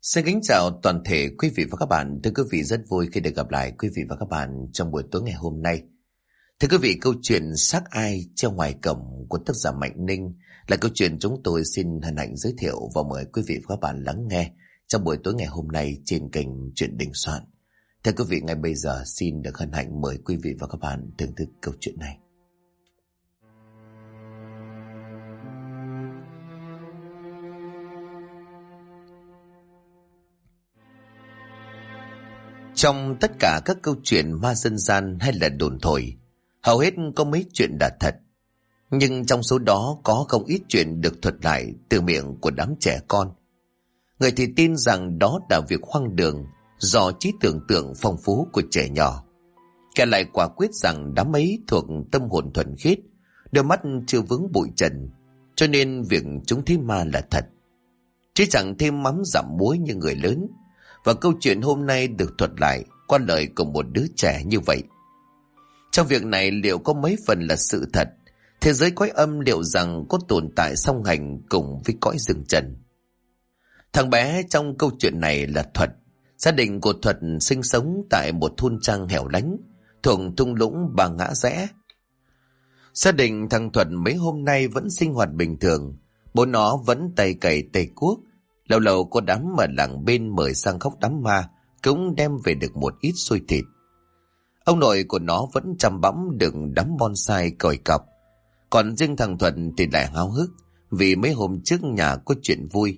Xin kính chào toàn thể quý vị và các bạn. Thưa quý vị, rất vui khi được gặp lại quý vị và các bạn trong buổi tối ngày hôm nay. Thưa quý vị, câu chuyện Xác Ai Treo Ngoài Cổng của tác giả Mạnh Ninh là câu chuyện chúng tôi xin hân hạnh giới thiệu và mời quý vị và các bạn lắng nghe trong buổi tối ngày hôm nay trên kênh Chuyện Đình Soạn. Thưa quý vị, ngay bây giờ xin được hân hạnh mời quý vị và các bạn thưởng thức câu chuyện này. Trong tất cả các câu chuyện ma dân gian hay là đồn thổi, hầu hết có mấy chuyện là thật. Nhưng trong số đó có không ít chuyện được thuật lại từ miệng của đám trẻ con. Người thì tin rằng đó là việc hoang đường do trí tưởng tượng phong phú của trẻ nhỏ. Kẻ lại quả quyết rằng đám ấy thuộc tâm hồn thuần khiết, đôi mắt chưa vướng bụi trần, cho nên việc chúng thấy ma là thật. Chứ chẳng thêm mắm dặm muối như người lớn. Và câu chuyện hôm nay được thuật lại qua lời của một đứa trẻ như vậy. Trong việc này liệu có mấy phần là sự thật? Thế giới cõi âm liệu rằng có tồn tại song hành cùng với cõi rừng trần? Thằng bé trong câu chuyện này là Thuật. Gia đình của Thuật sinh sống tại một thôn trang hẻo lánh thuộc thung lũng Ba Ngã Rẽ. Gia đình thằng Thuật mấy hôm nay vẫn sinh hoạt bình thường. Bố nó vẫn tay cày tay cuốc. Lâu lâu có đám ở làng bên mời sang khóc đám ma, cũng đem về được một ít xôi thịt. Ông nội của nó vẫn chăm bẵm đựng đám bonsai còi cọc. Còn riêng thằng Thuận thì lại háo hức vì mấy hôm trước nhà có chuyện vui.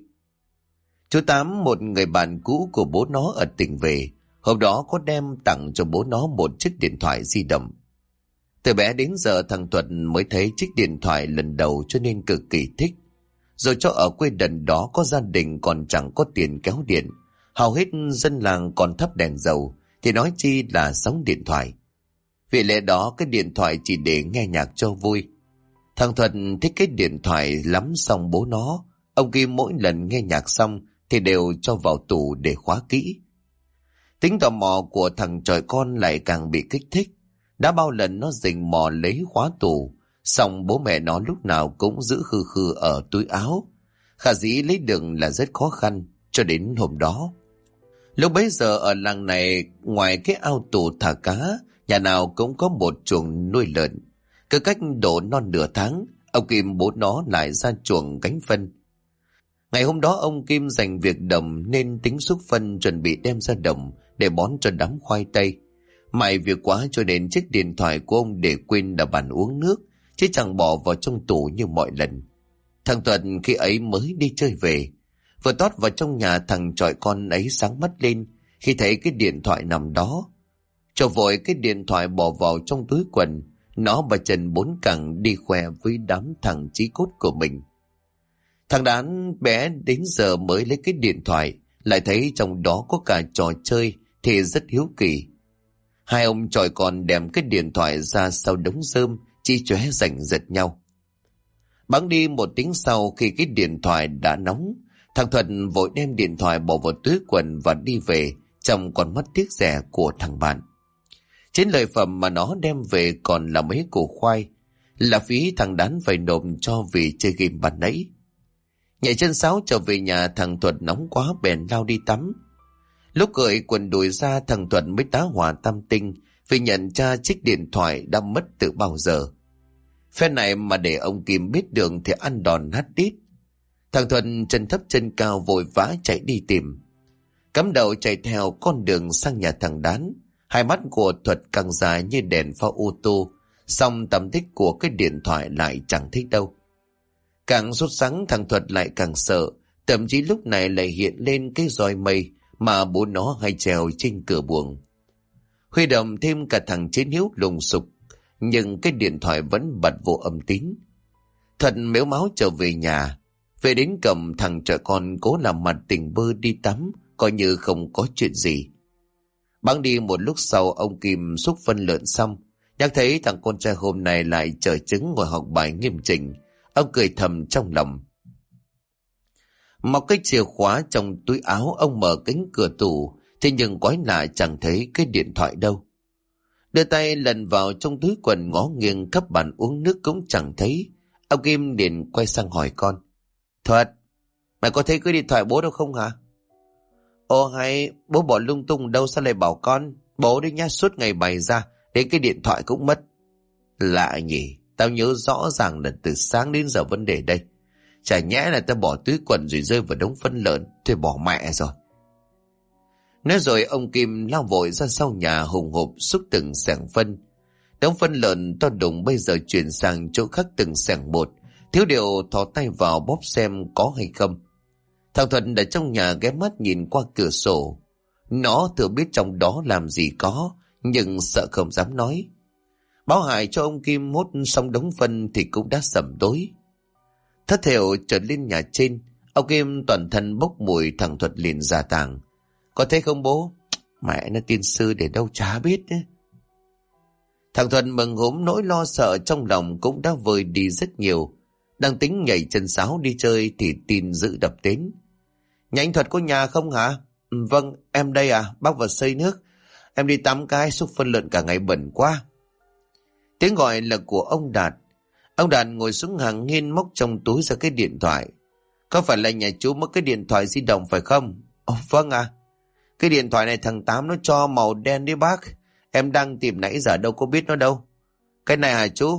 Chú Tám, một người bạn cũ của bố nó ở tỉnh về, hôm đó có đem tặng cho bố nó một chiếc điện thoại di động. Từ bé đến giờ thằng Thuận mới thấy chiếc điện thoại lần đầu cho nên cực kỳ thích. Rồi cho ở quê đần đó có gia đình còn chẳng có tiền kéo điện, hầu hết dân làng còn thắp đèn dầu, thì nói chi là sóng điện thoại. Vì lẽ đó cái điện thoại chỉ để nghe nhạc cho vui. Thằng Thuận thích cái điện thoại lắm, xong bố nó, ông Kim mỗi lần nghe nhạc xong thì đều cho vào tủ để khóa kỹ. Tính tò mò của thằng trọi con lại càng bị kích thích. Đã bao lần nó rình mò lấy khóa tủ, xong bố mẹ nó lúc nào cũng giữ khư khư ở túi áo. Khả dĩ lấy được là rất khó khăn, cho đến hôm đó. Lúc bấy giờ ở làng này, ngoài cái ao tù thả cá, nhà nào cũng có một chuồng nuôi lợn. Cứ cách độ non nửa tháng, ông Kim bố nó lại ra chuồng gánh phân. Ngày hôm đó ông Kim dành việc đồng nên tính xúc phân chuẩn bị đem ra đồng để bón cho đám khoai tây. Mày việc quá cho nên chiếc điện thoại của ông để quên ở bàn uống nước, chứ chẳng bỏ vào trong tủ như mọi lần. Thằng Thuận khi ấy mới đi chơi về, vừa tót vào trong nhà thằng trọi con ấy sáng mắt lên khi thấy cái điện thoại nằm đó. Cho vội cái điện thoại bỏ vào trong túi quần, nó bà chân bốn cẳng đi khoe với đám thằng chí cốt của mình. Thằng đàn bé đến giờ mới lấy cái điện thoại, lại thấy trong đó có cả trò chơi thì rất hiếu kỳ. Hai ông trọi con đem cái điện thoại ra sau đống rơm, chi chóe giành giật nhau. Bẵng đi một tiếng sau, khi cái điện thoại đã nóng, thằng Thuận vội đem điện thoại bỏ vào túi quần và đi về trong con mắt tiếc rẻ của thằng bạn. Trên lợi phẩm mà nó đem về còn là mấy củ khoai, là phí thằng đán phải nộp cho vì chơi game ban nãy. Nhảy chân sáo trở về nhà, thằng Thuận nóng quá bèn lao đi tắm. Lúc cởi quần đùi ra, thằng Thuận mới tá hỏa tam tinh vì nhận ra chiếc điện thoại đã mất từ bao giờ. Phe này mà để ông Kim biết đường thì ăn đòn nát đít. Thằng Thuận chân thấp chân cao vội vã chạy đi tìm. Cắm đầu chạy theo con đường sang nhà thằng Đán. Hai mắt của Thuật càng dài như đèn pha ô tô, song tầm tích của cái điện thoại lại chẳng thấy đâu. Càng sốt sắng, thằng Thuật lại càng sợ, thậm chí lúc này lại hiện lên cái roi mây mà bố nó hay treo trên cửa buồng. Huy động thêm cả thằng Chiến Hiếu lùng sục, nhưng cái điện thoại vẫn bật vô âm tín. Thuật mếu máu trở về nhà. Về đến cổng, thằng trẻ con cố làm mặt tỉnh bơ đi tắm, coi như không có chuyện gì. Bẵng đi một lúc sau, ông Kim xúc phân lợn xong, nhắc thấy thằng con trai hôm nay lại chờ chứng ngồi học bài nghiêm chỉnh. Ông cười thầm trong lòng. Móc cái chìa khóa trong túi áo, ông mở cánh cửa tủ, thế nhưng quái lạ chẳng thấy cái điện thoại đâu. Đưa tay lần vào trong túi quần ngó nghiêng khắp bàn uống nước cũng chẳng thấy. Ông Kim liền quay sang hỏi con. Thuật, mày có thấy cái điện thoại bố đâu không hả? Ô hay, bố bỏ lung tung đâu sao lại bảo con? Bố đi nhá, suốt ngày bày ra, đến cái điện thoại cũng mất. Lạ nhỉ, tao nhớ rõ ràng là từ sáng đến giờ vấn đề đây. Chả nhẽ là tao bỏ túi quần rồi rơi vào đống phân lợn, thôi bỏ mẹ rồi. Nói rồi ông Kim lao vội ra sau nhà hùng hộp xúc từng xẻng phân. Đống phân lợn to đùng bây giờ chuyển sang chỗ khác từng xẻng một, thiếu điều thò tay vào bóp xem có hay không. Thằng Thuận ở trong nhà ghé mắt nhìn qua cửa sổ. Nó thừa biết trong đó làm gì có, nhưng sợ không dám nói. Báo hại cho ông Kim hốt xong đống phân thì cũng đã sẩm tối. Thất thểu trở lên nhà trên, ông Kim toàn thân bốc mùi. Thằng Thuật liền ra tàng. Có thấy không bố? Mẹ nó tiên sư để đâu chả biết đấy. Thằng Thuận mừng húm, nỗi lo sợ trong lòng cũng đã vơi đi rất nhiều. Đang tính nhảy chân sáo đi chơi thì tin dữ đập đến. Nhà anh Thuật có nhà không hả? Vâng, em đây à, bác vào xây nước. Em đi tắm cái xúc phân lợn cả ngày bẩn quá. Tiếng gọi là của ông Đạt. Ông Đạt ngồi xuống hàng hiên móc trong túi ra cái điện thoại. Có phải là nhà chú mất cái điện thoại di động phải không? Ồ, vâng à. Cái điện thoại này thằng Tám nó cho màu đen đấy bác. Em đang tìm nãy giờ đâu có biết nó đâu. Cái này hả chú?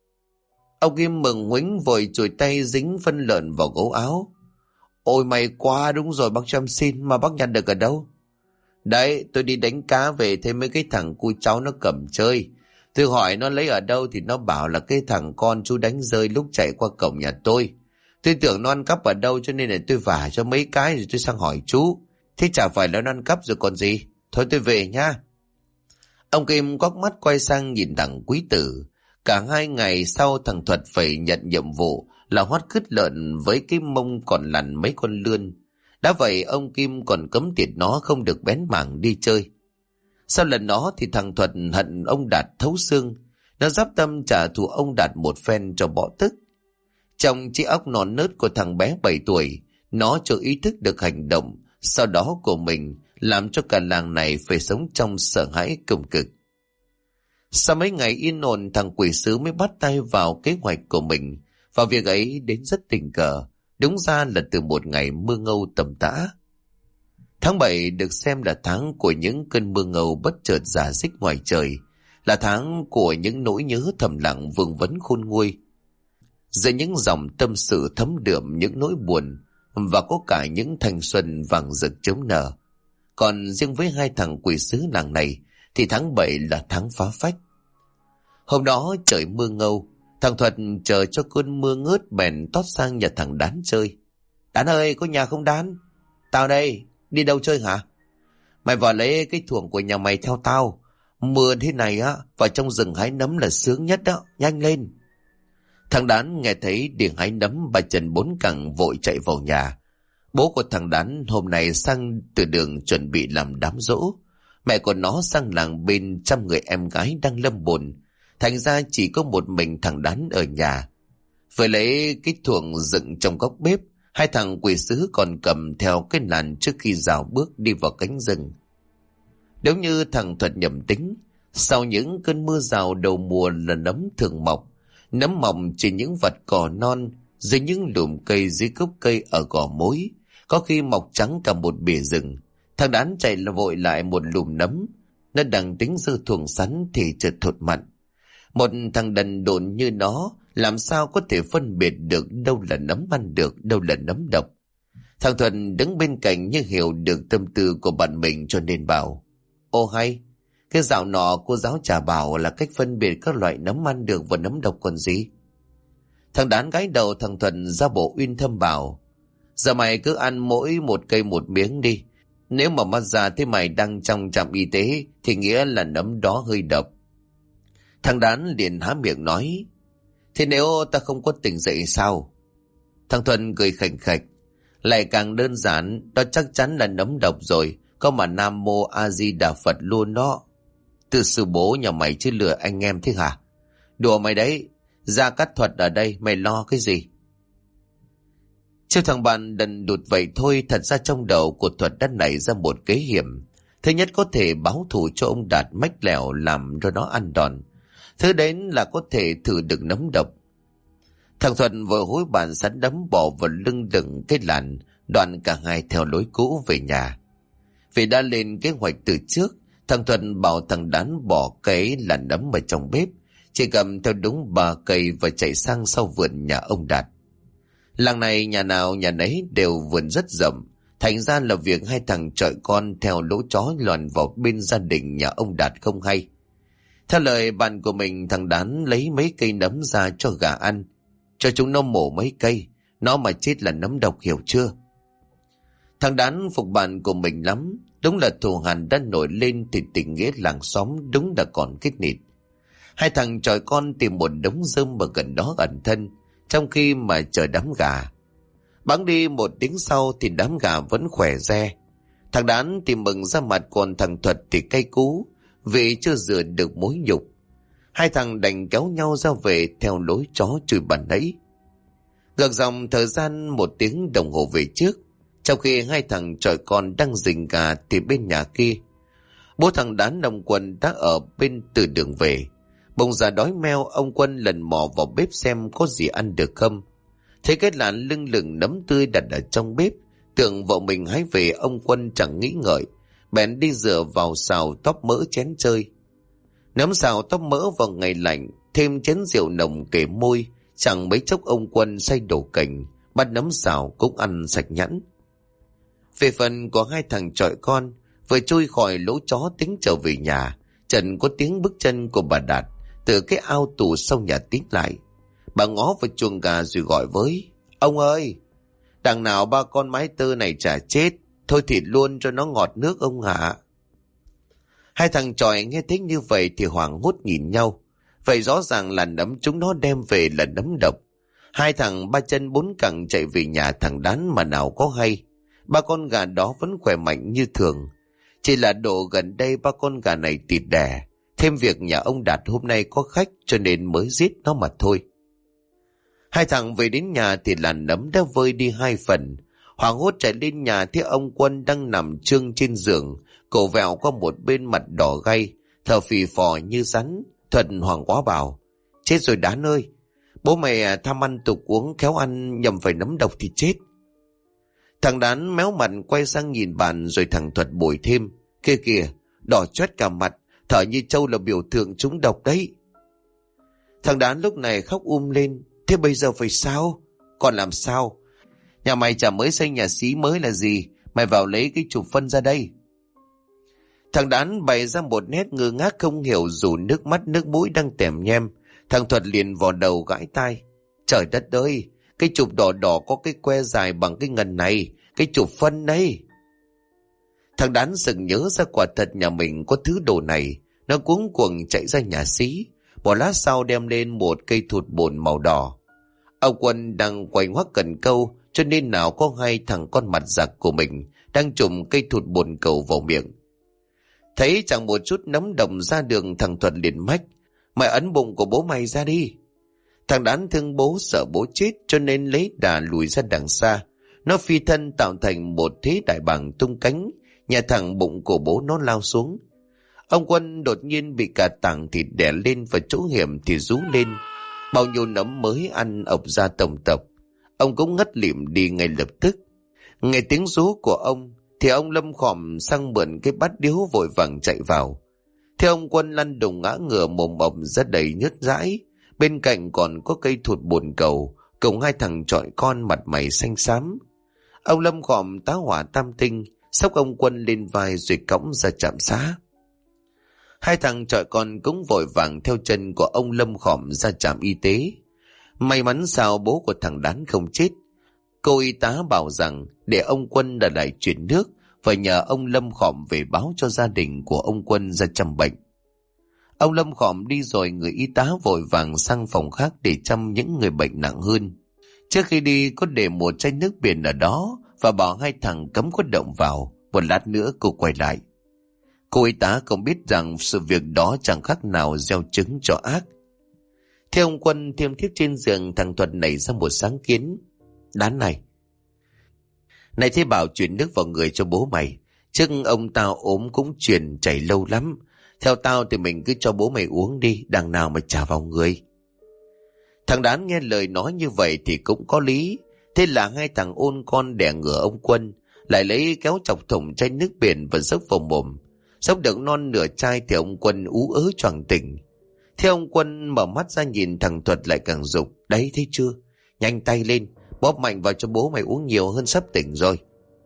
Ông Kim mừng huính vội chùi tay dính phân lợn vào gấu áo. Ôi may quá, đúng rồi bác cho em xin, mà bác nhặt được ở đâu? Đấy, tôi đi đánh cá về thấy mấy cái thằng cu cháu nó cầm chơi. Tôi hỏi nó lấy ở đâu thì nó bảo là cái thằng con chú đánh rơi lúc chạy qua cổng nhà tôi. Tôi tưởng nó ăn cắp ở đâu cho nên là tôi vả cho mấy cái rồi tôi sang hỏi chú. Thế chả phải là nó ăn cắp rồi còn gì. Thôi tôi về nha. Ông Kim quắc mắt quay sang nhìn thằng quý tử. Cả 2 ngày sau thằng Thuật phải nhận nhiệm vụ là hoắt cứt lợn với cái mông còn lằn mấy con lươn. Đã vậy ông Kim còn cấm tiệt nó không được bén mảng đi chơi. Sau lần đó thì thằng Thuật hận ông Đạt thấu xương. Nó dắp tâm trả thù ông Đạt một phen cho bỏ tức. Trong chiếc óc non nớt của thằng bé 7 tuổi, nó chưa ý thức được hành động sau đó của mình, làm cho cả làng này phải sống trong sợ hãi cùng cực. Sau mấy ngày yên ổn, thằng quỷ sứ mới bắt tay vào kế hoạch của mình. Và việc ấy đến rất tình cờ, đúng ra là từ một ngày mưa ngâu tầm tã. Tháng 7 được xem là tháng của những cơn mưa ngâu bất chợt rả rích ngoài trời, là tháng của những nỗi nhớ thầm lặng vương vấn khôn nguôi. Giữa những dòng tâm sự thấm đượm những nỗi buồn, và có cả những thanh xuân vàng rực chớm nở. Còn riêng với 2 thằng quỷ sứ làng này thì tháng 7 là tháng phá phách. Hôm đó trời mưa ngâu, thằng Thuật chờ cho cơn mưa ngớt bèn tót sang nhà thằng Đán chơi. Đán ơi, có nhà không Đán? Tao đây, đi đâu chơi hả? Mày vào lấy cái thuồng của nhà mày theo tao. Mưa thế này á, vào trong rừng hái nấm là sướng nhất đó, nhanh lên. Thằng Đán nghe thấy điện hái nấm, bà chân 4 cẳng vội chạy vào nhà. Bố của thằng Đán hôm nay sang từ đường chuẩn bị làm đám giỗ. Mẹ của nó sang làng bên chăm người em gái đang lâm bồn. Thành ra chỉ có một mình thằng Đán ở nhà. Vừa lấy cái thuồng dựng trong góc bếp, 2 thằng quỷ sứ còn cầm theo cái làn trước khi rào bước đi vào cánh rừng. Nếu như thằng Thuật nhầm tính, sau những cơn mưa rào đầu mùa là nấm thường mọc. Nấm mọc trên những vặt cỏ non, dưới những lùm cây, dưới gốc cây ở gò mối, có khi mọc trắng cả một bìa rừng. Thằng Đán chạy vội lại một lùm nấm. Nó đang tính giơ thuồng sắn thì chợt thột mặn. Một thằng đần độn như nó làm sao có thể phân biệt được đâu là nấm ăn được, đâu là nấm độc. Thằng Thuận đứng bên cạnh như hiểu được tâm tư của bạn mình cho nên bảo: Ô hay, cái dạo nọ cô giáo chả bảo là cách phân biệt các loại nấm ăn được và nấm độc còn gì. Thằng Đán gái đầu thằng Thuận ra bộ uyên thâm bảo: Giờ mày cứ ăn mỗi một cây một miếng đi. Nếu mà mắt ra thấy mày đang trong trạm y tế thì nghĩa là nấm đó hơi độc. Thằng Đán liền há miệng nói: Thế nếu ta không có tỉnh dậy sao? Thằng Thuận cười khành khạch: Lại càng đơn giản, đó chắc chắn là nấm độc rồi. Có mà Nam Mô A Di Đà Phật luôn đó. Từ sư bố nhà mày chứ lừa anh em thế hả? Đùa mày đấy, Gia Cát Thuật ở đây, mày lo cái gì? Chiêu thằng bạn đần đụt vậy thôi, thật ra trong đầu của Thuật đã nảy ra một kế hiểm. Thứ nhất có thể báo thù cho ông Đạt mách lẻo làm cho nó ăn đòn. Thứ đến là có thể thử được nấm độc. Thằng Thuận vừa hối bàn sắn đấm bỏ vào lưng đựng cái làn, đoạn cả hai theo lối cũ về nhà. Vì đã lên kế hoạch từ trước, thằng Thuận bảo thằng Đán bỏ cái là nấm vào trong bếp, chỉ cầm theo đúng 3 cây và chạy sang sau vườn nhà ông Đạt. Làng này nhà nào nhà nấy đều vườn rất rộng, thành ra là việc hai thằng chọi con theo lỗ chó lòn vào bên gia đình nhà ông Đạt không hay. Theo lời bạn của mình, thằng Đán lấy mấy cây nấm ra cho gà ăn, cho chúng nó mổ mấy cây, nó mà chết là nấm độc, hiểu chưa? Thằng Đán phục bạn của mình lắm, đúng là thù hằn đã nổi lên thì tình nghĩa làng xóm đúng là còn kết nịt. Hai thằng chọi con tìm một đống rơm ở gần đó ẩn thân, trong khi mà chờ đám gà. Bẵng đi 1 tiếng sau thì đám gà vẫn khỏe re. Thằng Đán thì mừng ra mặt, còn thằng Thuật thì cay cú vì chưa rửa được mối nhục. Hai thằng đành kéo nhau ra về theo lối chó chửi bàn nãy. Ngược dòng thời gian 1 tiếng đồng hồ về trước, trong khi hai thằng chọi con đang rình gà thì bên nhà kia, bố thằng Đán ông Quân đã ở bên từ đường về. Bỗng ra đói meo, ông Quân lần mò vào bếp xem có gì ăn được không. Thấy cái làn lưng lửng nấm tươi đặt ở trong bếp, tưởng vợ mình hái về, ông Quân chẳng nghĩ ngợi, bèn đi rửa vào xào tóp mỡ chén chơi. Nấm xào tóp mỡ vào ngày lạnh, thêm chén rượu nồng kể môi, chẳng mấy chốc ông Quân say đổ cành, bắt nấm xào cũng ăn sạch nhẵn. Về phần của hai thằng chọi con, vừa trôi khỏi lỗ chó tính trở về nhà, trần có tiếng bước chân của bà Đạt từ cái ao tù sau nhà tiến lại. Bà ngó vào chuồng gà rồi gọi với: "Ông ơi, đằng nào ba con mái tơ này chả chết, thôi thịt luôn cho nó ngọt nước ông hả?" Hai thằng chọi nghe thấy như vậy thì hoảng hốt nhìn nhau. Vậy rõ ràng là nấm chúng nó đem về là nấm độc. Hai thằng 3 chân 4 cẳng chạy về nhà thằng Đán mà nào có hay. 3 con gà đó vẫn khỏe mạnh như thường. Chỉ là độ gần đây 3 con gà này tịt đẻ, thêm việc nhà ông Đạt hôm nay có khách cho nên mới giết nó mà thôi. Hai thằng về đến nhà thì làn nấm đã vơi đi 2 phần. Hoảng hốt chạy lên nhà thấy ông Quân đang nằm trương trên giường, cổ vẹo qua một bên, mặt đỏ gay, thở phì phò như rắn. Thuận hoảng quá bảo: "Chết rồi Đán ơi, bố mày tham ăn tục uống khéo ăn nhầm phải nấm độc thì chết." Thằng Đán méo mặt quay sang nhìn bạn, rồi thằng Thuật bồi thêm: "Kia kìa, đỏ chót cả mặt, thở như trâu là biểu tượng trúng độc đấy." Thằng Đán lúc này khóc lên: "Thế bây giờ phải sao?" "Còn làm sao? Nhà mày chả mới xây nhà xí mới là gì, mày vào lấy cái chụp phân ra đây." Thằng Đán bày ra một nét ngơ ngác không hiểu, dù nước mắt nước mũi đang tèm nhem. Thằng Thuật liền vò đầu gãi tai: "Trời đất ơi, cái chụp đỏ đỏ có cái que dài bằng cái ngần này, cái chụp phân đấy." Thằng Đán sực nhớ ra quả thật nhà mình có thứ đồ này. Nó cuống cuồng chạy ra nhà xí, một lát sau đem lên một cây thụt bồn màu đỏ. Ông Quân đang quay ngoắt cần câu, cho nên nào có hay thằng con mặt giặc của mình đang trùm cây thụt bồn cầu vào miệng. Thấy chẳng một chút nấm đồng ra đường, thằng Thuật liền mách: "Mày ấn bụng của bố mày ra đi." Thằng Đán thương bố sợ bố chết cho nên lấy đà lùi ra đằng xa. Nó phi thân tạo thành một thế đại bàng tung cánh, nhà thẳng bụng của bố nó lao xuống. Ông Quân đột nhiên bị cả tảng thịt đè lên và chỗ hiểm thì rú lên. Bao nhiêu nấm mới ăn ập ra tổng tập. Ông cũng ngất lịm đi ngay lập tức. Nghe tiếng rú của ông thì ông Lâm khòm sang mượn cái bát điếu vội vàng chạy vào. Thế ông Quân lăn đùng ngã ngửa, mồm ẩm ra đầy nhớt dãi. Bên cạnh còn có cây thụt bồn cầu cùng hai thằng chọi con mặt mày xanh xám. Ông Lâm khòm tá hỏa tam tinh, xốc ông Quân lên vai rồi cõng ra trạm xá. Hai thằng chọi con cũng vội vàng theo chân của ông Lâm khòm ra trạm y tế. May mắn sao bố của thằng Đán không chết. Cô y tá bảo rằng để ông Quân đã lại chuyển nước, phải nhờ ông Lâm khòm về báo cho gia đình của ông Quân ra chăm bệnh. Ông Lâm khòm đi rồi, người y tá vội vàng sang phòng khác để chăm những người bệnh nặng hơn. Trước khi đi có để một chai nước biển ở đó và bảo hai thằng cấm có động vào. Một lát nữa cô quay lại. Cô y tá không biết rằng sự việc đó chẳng khác nào gieo trứng cho ác. Theo ông Quân thiêm thiếp trên giường, thằng Thuật nảy ra một sáng kiến: "Đán này thế bảo chuyển nước vào người cho bố mày. Trước ông tao ốm cũng chuyển chảy lâu lắm. Theo tao thì mình cứ cho bố mày uống đi, đằng nào mà trả vào người." Thằng Đán nghe lời nói như vậy thì cũng có lý. Thế là hai thằng ôn con đẻ ngửa ông Quân. lại lấy kéo chọc thủng chai nước biển và dốc vào mồm. Dốc được non nửa chai thì ông Quân ú ớ choàng tỉnh. Thế ông Quân mở mắt ra nhìn thằng Thuật lại càng giục: Đấy, thấy chưa? Nhanh tay lên, bóp mạnh vào cho bố mày uống nhiều hơn, sắp tỉnh rồi.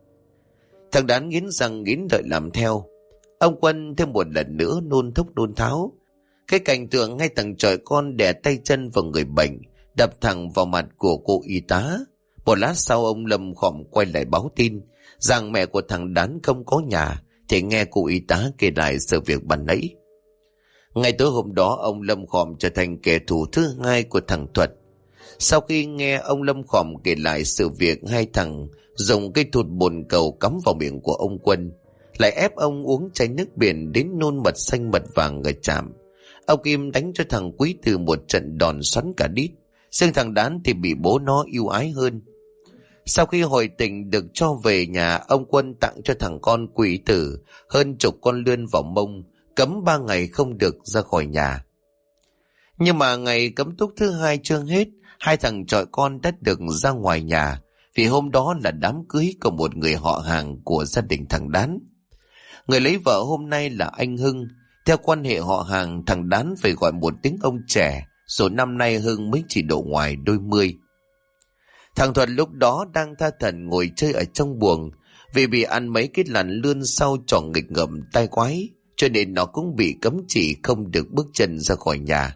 Thằng Đán nghiến răng nghiến lợi làm theo. Ông Quân thêm một lần nữa nôn thốc nôn tháo. Cái cảnh tượng ngay thằng trời con đè tay chân vào người bệnh, đập thẳng vào mặt của cô y tá. Một lát sau ông Lâm Khòm quay lại báo tin rằng mẹ của thằng Đán không có nhà, thì nghe cô y tá kể lại sự việc ban nãy. Ngày tối hôm đó, ông Lâm Khòm trở thành kẻ thù thứ hai của thằng Thuật. Sau khi nghe ông Lâm Khòm kể lại sự việc hai thằng dùng cây thụt bồn cầu cắm vào miệng của ông Quân, lại ép ông uống chai nước biển đến nôn mật xanh mật vàng ở trạm, ông Kim đánh cho thằng Quý Từ một trận đòn xoắn cả đít. Riêng thằng Đán thì bị bố nó yêu ái hơn. Sau khi hồi tỉnh được cho về nhà, ông Quân tặng cho thằng con Quý Tử hơn chục con lươn vào mông, cấm 3 ngày không được ra khỏi nhà. Nhưng mà ngày cấm túc thứ hai chưa hết, hai thằng chọi con đã được ra ngoài nhà, vì hôm đó là đám cưới của một người họ hàng của gia đình thằng Đán. Người lấy vợ hôm nay là anh Hưng. Theo quan hệ họ hàng, thằng Đán phải gọi một tiếng ông trẻ, rồi năm nay Hưng mới chỉ độ ngoài đôi mươi. Thằng Thuật lúc đó đang tha thẩn ngồi chơi ở trong buồng, vì bị ăn mấy cái làn lươn sau trò nghịch ngợm tai quái, cho nên nó cũng bị cấm chỉ không được bước chân ra khỏi nhà.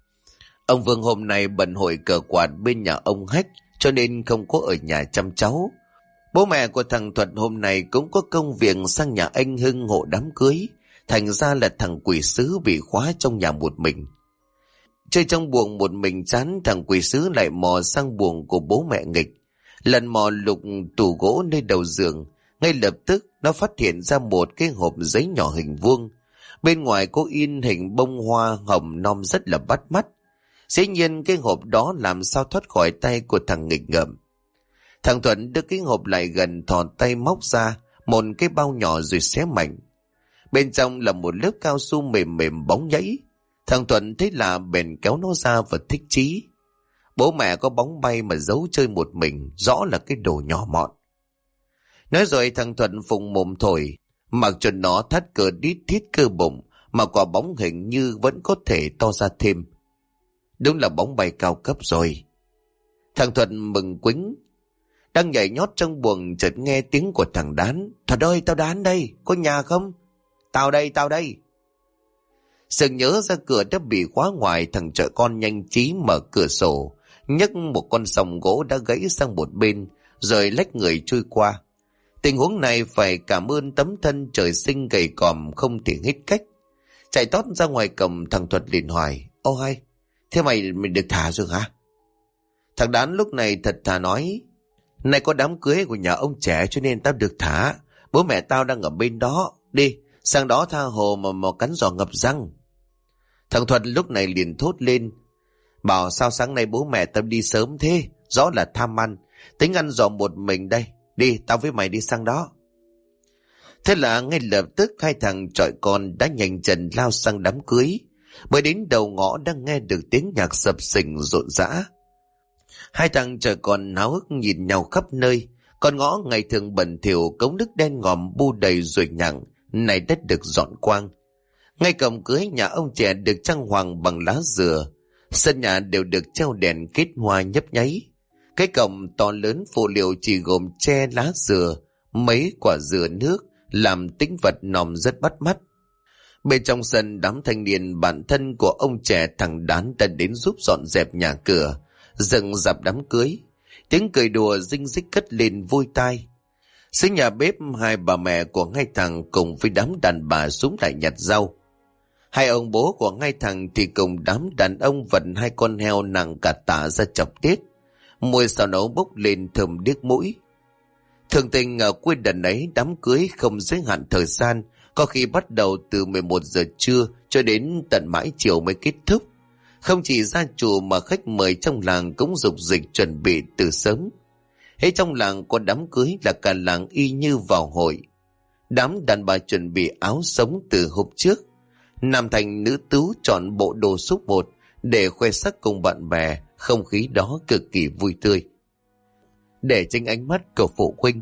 Ông Vương hôm nay bận hội cờ quạt bên nhà ông Hách, cho nên không có ở nhà chăm cháu. Bố mẹ của thằng Thuật hôm nay cũng có công việc sang nhà anh Hưng hộ đám cưới, thành ra là thằng quỷ sứ bị khóa trong nhà một mình. Chơi trong buồng một mình chán, thằng quỷ sứ lại mò sang buồng của bố mẹ nghịch. Lần mò lục tủ gỗ nơi đầu giường, ngay lập tức nó phát hiện ra một cái hộp giấy nhỏ hình vuông. Bên ngoài có in hình bông hoa hồng non rất là bắt mắt. Dĩ nhiên cái hộp đó làm sao thoát khỏi tay của thằng nghịch ngợm. Thằng Thuận đưa cái hộp lại gần, thò tay móc ra một cái bao nhỏ rồi xé mạnh. Bên trong là một lớp cao su mềm mềm bóng nhảy. Thằng Thuận thấy là bèn kéo nó ra và thích chí. Bố mẹ có bóng bay mà giấu chơi một mình, rõ là cái đồ nhỏ mọn. Nói rồi thằng Thuận phùng mồm thổi, mặc cho nó thắt cờ đít thít cơ bụng, mà quả bóng hình như vẫn có thể to ra thêm. Đúng là bóng bay cao cấp rồi. Thằng Thuận mừng quính. Đang nhảy nhót trong buồng chợt nghe tiếng của thằng Đán. Thuật ơi, tao Đán đây, có nhà không? Tao đây. Sực nhớ ra cửa đã bị khóa ngoài, thằng chợ con nhanh trí mở cửa sổ, nhấc một con sòng gỗ đã gãy sang một bên, rồi lách người trôi qua. Tình huống này phải cảm ơn tấm thân trời sinh gầy còm không thể hết cách. Chạy tót ra ngoài cổng, thằng Thuật liền hỏi: Ô hay, thế mày được thả rồi hả? Thằng Đán lúc này thật thà nói: Này có đám cưới của nhà ông trẻ cho nên tao được thả. Bố mẹ tao đang ở bên đó. Đi, sang đó tha hồ mà cắn giò ngập răng. Thằng Thuật lúc này liền thốt lên: Bảo sao sáng nay bố mẹ tao đi sớm thế? Rõ là tham ăn, tính ăn giò một mình đây. Đi, tao với mày đi sang đó. Thế là ngay lập tức hai thằng chọi con đã nhanh chân lao sang đám cưới. Mới đến đầu ngõ đã nghe được tiếng nhạc sập sình rộn rã. Hai thằng chọi con háo hức nhìn nhau khắp nơi. Con ngõ ngày thường bẩn thỉu, cống nước đen ngòm bu đầy ruồi nhặng, này đất được dọn quang. Ngay cổng cưới nhà ông trẻ được trang hoàng bằng lá dừa, sân nhà đều được treo đèn kết hoa nhấp nháy. Cái cổng to lớn phụ liệu chỉ gồm tre lá dừa, mấy quả dừa nước làm tĩnh vật nòm rất bắt mắt. Bên trong sân, đám thanh niên bạn thân của ông trẻ thằng Đán đã đến giúp dọn dẹp nhà cửa, dựng dạp đám cưới. Tiếng cười đùa rinh rích cất lên vui tai. Dưới nhà bếp, hai bà mẹ của hai thằng cùng với đám đàn bà xuống lại nhặt rau. Hai ông bố của hai thằng thì cùng đám đàn ông vận hai con heo nặng cả tạ ra chọc tiết. Mùi xào nấu bốc lên thơm điếc mũi. Thường tình ở quê đần ấy, đám cưới không giới hạn thời gian, có khi bắt đầu từ 11 giờ trưa cho đến tận mãi chiều mới kết thúc. Không chỉ gia chủ mà khách mời trong làng cũng dục dịch chuẩn bị từ sớm. Hễ trong làng có đám cưới là cả làng y như vào hội. Đám đàn bà chuẩn bị áo sống từ hôm trước. Nam thành nữ tứ chọn bộ đồ xúc một để khoe sắc cùng bạn bè, không khí đó cực kỳ vui tươi. Để tranh ánh mắt của phụ huynh,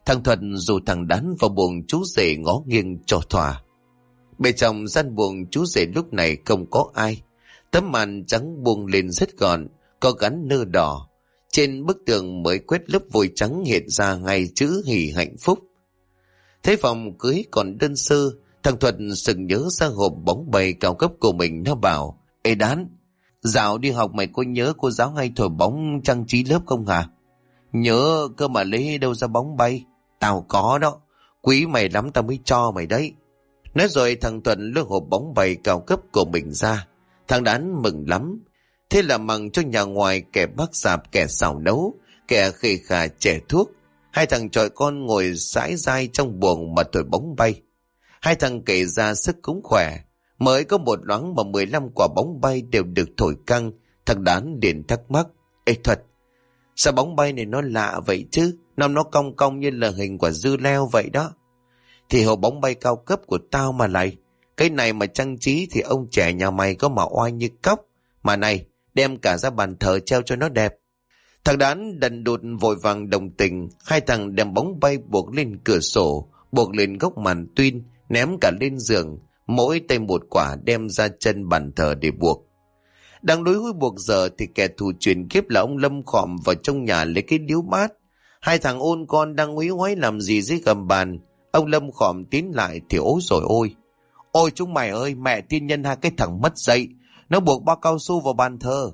Thằng Thuận rủ thằng Đán vào buồng chú rể ngó nghiêng cho thỏa. Bên trong gian buồng chú rể lúc này không có ai. Tấm màn trắng buông lên rất gọn, có gắn nơ đỏ. Trên bức tường mới quét lớp vôi trắng hiện ra ngay chữ hỷ hạnh phúc. Thấy phòng cưới còn đơn sơ, thằng Thuận sừng nhớ ra hộp bóng bay cao cấp của mình. Nó bảo: Ê Đán, dạo đi học mày có nhớ cô giáo hay thổi bóng trang trí lớp không hả? Nhớ cơ mà lấy đâu ra bóng bay. Tao có đó, quý mày lắm tao mới cho mày đấy. Nói rồi thằng Thuận lôi hộp bóng bay cao cấp của mình ra. Thằng Đán mừng lắm. Thế là mằng cho nhà ngoài kẻ bác dạp, kẻ xào nấu, kẻ khề khà chẻ thuốc. Hai thằng trọi con ngồi sải dai trong buồng mà thổi bóng bay. Hai thằng kể ra sức cũng khỏe. Mới có một loáng mà 15 quả bóng bay đều được thổi căng. Thằng Đán liền thắc mắc: Ê Thuật, sao bóng bay này nó lạ vậy chứ? Nó cong cong như là hình quả dưa leo vậy đó. Thì hộp bóng bay cao cấp của tao mà lại. Cái này mà trang trí thì ông trẻ nhà mày có mà oai như cóc. Mà này, đem cả ra bàn thờ treo cho nó đẹp. Thằng Đán đần đột vội vàng đồng tình. Hai thằng đem bóng bay buộc lên cửa sổ, buộc lên góc màn tuyên, ném cả lên giường, mỗi tay một quả đem ra chân bàn thờ để buộc. Đang đối hối buộc giờ thì kẻ thù truyền kiếp là ông Lâm khọm vào trong nhà lấy cái điếu bát. Hai thằng ôn con đang nguý ngoáy làm gì dưới gầm bàn. Ông Lâm khọm tiến lại thì ối rồi ôi. Ôi chúng mày ơi, mẹ tiên nhân hai cái thằng mất dạy, nó buộc bao cao su vào bàn thờ.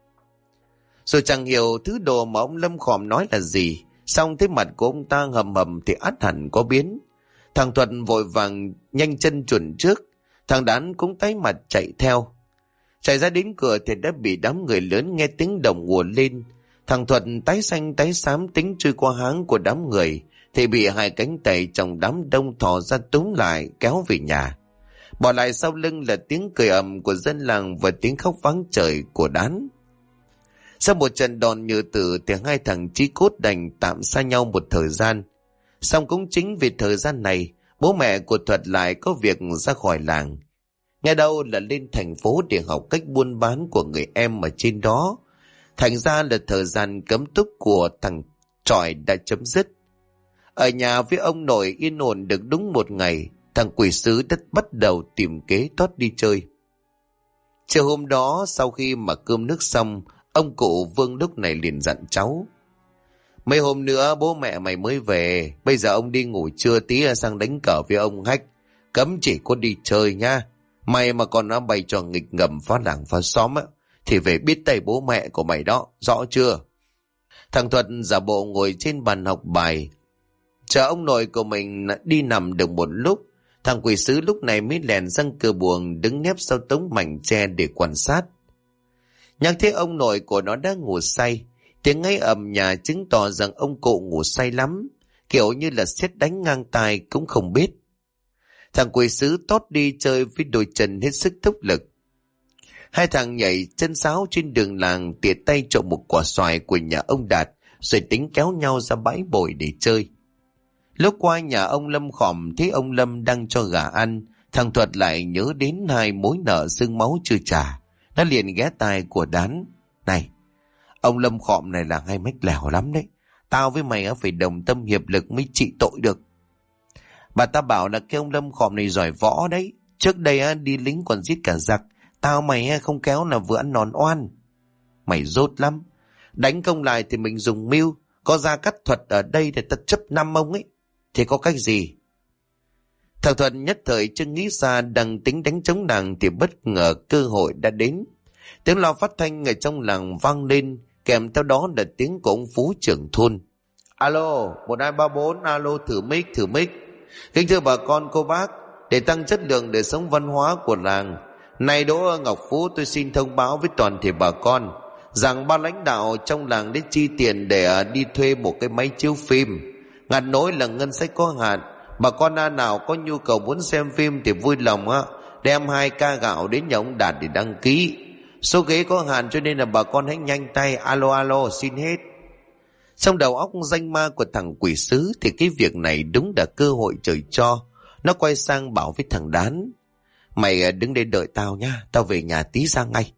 Rồi chẳng hiểu thứ đồ mà ông Lâm khọm nói là gì. Xong thấy mặt của ông ta hầm hầm thì ắt hẳn có biến. Thằng Thuận vội vàng nhanh chân chuẩn trước. Thằng Đán cũng tái mặt chạy theo. Chạy ra đến cửa thì đã bị đám người lớn nghe tiếng đồng ùa lên. Thằng Thuận tái xanh tái xám tính chui qua háng của đám người thì bị hai cánh tay trong đám đông thò ra túm lại kéo về nhà. Bỏ lại sau lưng là tiếng cười ầm của dân làng và tiếng khóc vắng trời của Đán. Sau một trận đòn như tử thì hai thằng chí cốt đành tạm xa nhau một thời gian. Xong cũng chính vì thời gian này, bố mẹ của Thuật lại có việc ra khỏi làng. Nghe đâu là lên thành phố để học cách buôn bán của người em ở trên đó. Thành ra là thời gian cấm túc của thằng trọi đã chấm dứt. Ở nhà với ông nội yên ổn được đúng một ngày, thằng quỷ sứ đã bắt đầu tìm kế thoát đi chơi. Chiều hôm đó sau khi mà cơm nước xong, ông cụ Vương lúc này liền dặn cháu: Mấy hôm nữa bố mẹ mày mới về, bây giờ ông đi ngủ trưa tí sang đánh cờ với ông Hách. Cấm chỉ có đi chơi nha. Mày mà còn nó bày trò nghịch ngầm phá làng phá xóm á, thì về biết tay bố mẹ của mày đó, rõ chưa? Thằng Thuật giả bộ ngồi trên bàn học bài, chờ ông nội của mình đi nằm được một lúc. Thằng quỷ sứ lúc này mới lèn sang cửa buồng, đứng nép sau tấm mảnh tre để quan sát. Nhắc thấy ông nội của nó đã ngủ say, tiếng ngáy ầm nhà chứng tỏ rằng ông cụ ngủ say lắm, kiểu như là sét đánh ngang tai cũng không biết. Thằng quỷ sứ tót đi chơi với đôi chân hết sức thúc lực. Hai thằng nhảy chân sáo trên đường làng, tỉa tay trộm một quả xoài của nhà ông Đạt, rồi tính kéo nhau ra bãi bồi để chơi. Lúc qua nhà ông Lâm khòm thấy ông Lâm đang cho gà ăn, thằng Thuật lại nhớ đến hai mối nợ xương máu chưa trả. Nó liền ghé tai của Đán: Này, ông Lâm khòm này là hay mách lẻo lắm đấy. Tao với mày phải đồng tâm hiệp lực mới trị tội được. Bà ta bảo là cái ông Lâm khòm này giỏi võ đấy. Trước đây đi lính còn giết cả giặc. Tao mày không kéo là vừa ăn nón oan. Mày dốt lắm. Đánh công lại thì mình dùng mưu. Có Gia Cát Thuật ở đây để ta chấp 5 ông ấy. Thì có cách gì? Thằng Thuật nhất thời chưa nghĩ ra đang tính đánh chống nàng thì bất ngờ cơ hội đã đến. Tiếng loa phát thanh ở trong làng vang lên, kèm theo đó là tiếng của ông Phú trưởng thôn. Alo, 1234, alo, thử mic. Kính thưa bà con cô bác, để tăng chất lượng đời sống văn hóa của làng, nay Đỗ Ngọc Phú tôi xin thông báo với toàn thể bà con rằng ban lãnh đạo trong làng đã chi tiền để đi thuê một cái máy chiếu phim. Ngặt nỗi là ngân sách có hạn, bà con nào có nhu cầu muốn xem phim thì vui lòng đem 2 ca gạo đến nhà ông Đạt để đăng ký. Số ghế có hạn cho nên là bà con hãy nhanh tay. Alo, xin hết. Trong đầu óc danh ma của thằng quỷ sứ thì cái việc này đúng là cơ hội trời cho. Nó quay sang bảo với thằng Đán: Mày đứng đây đợi tao nha, tao về nhà tí ra ngay.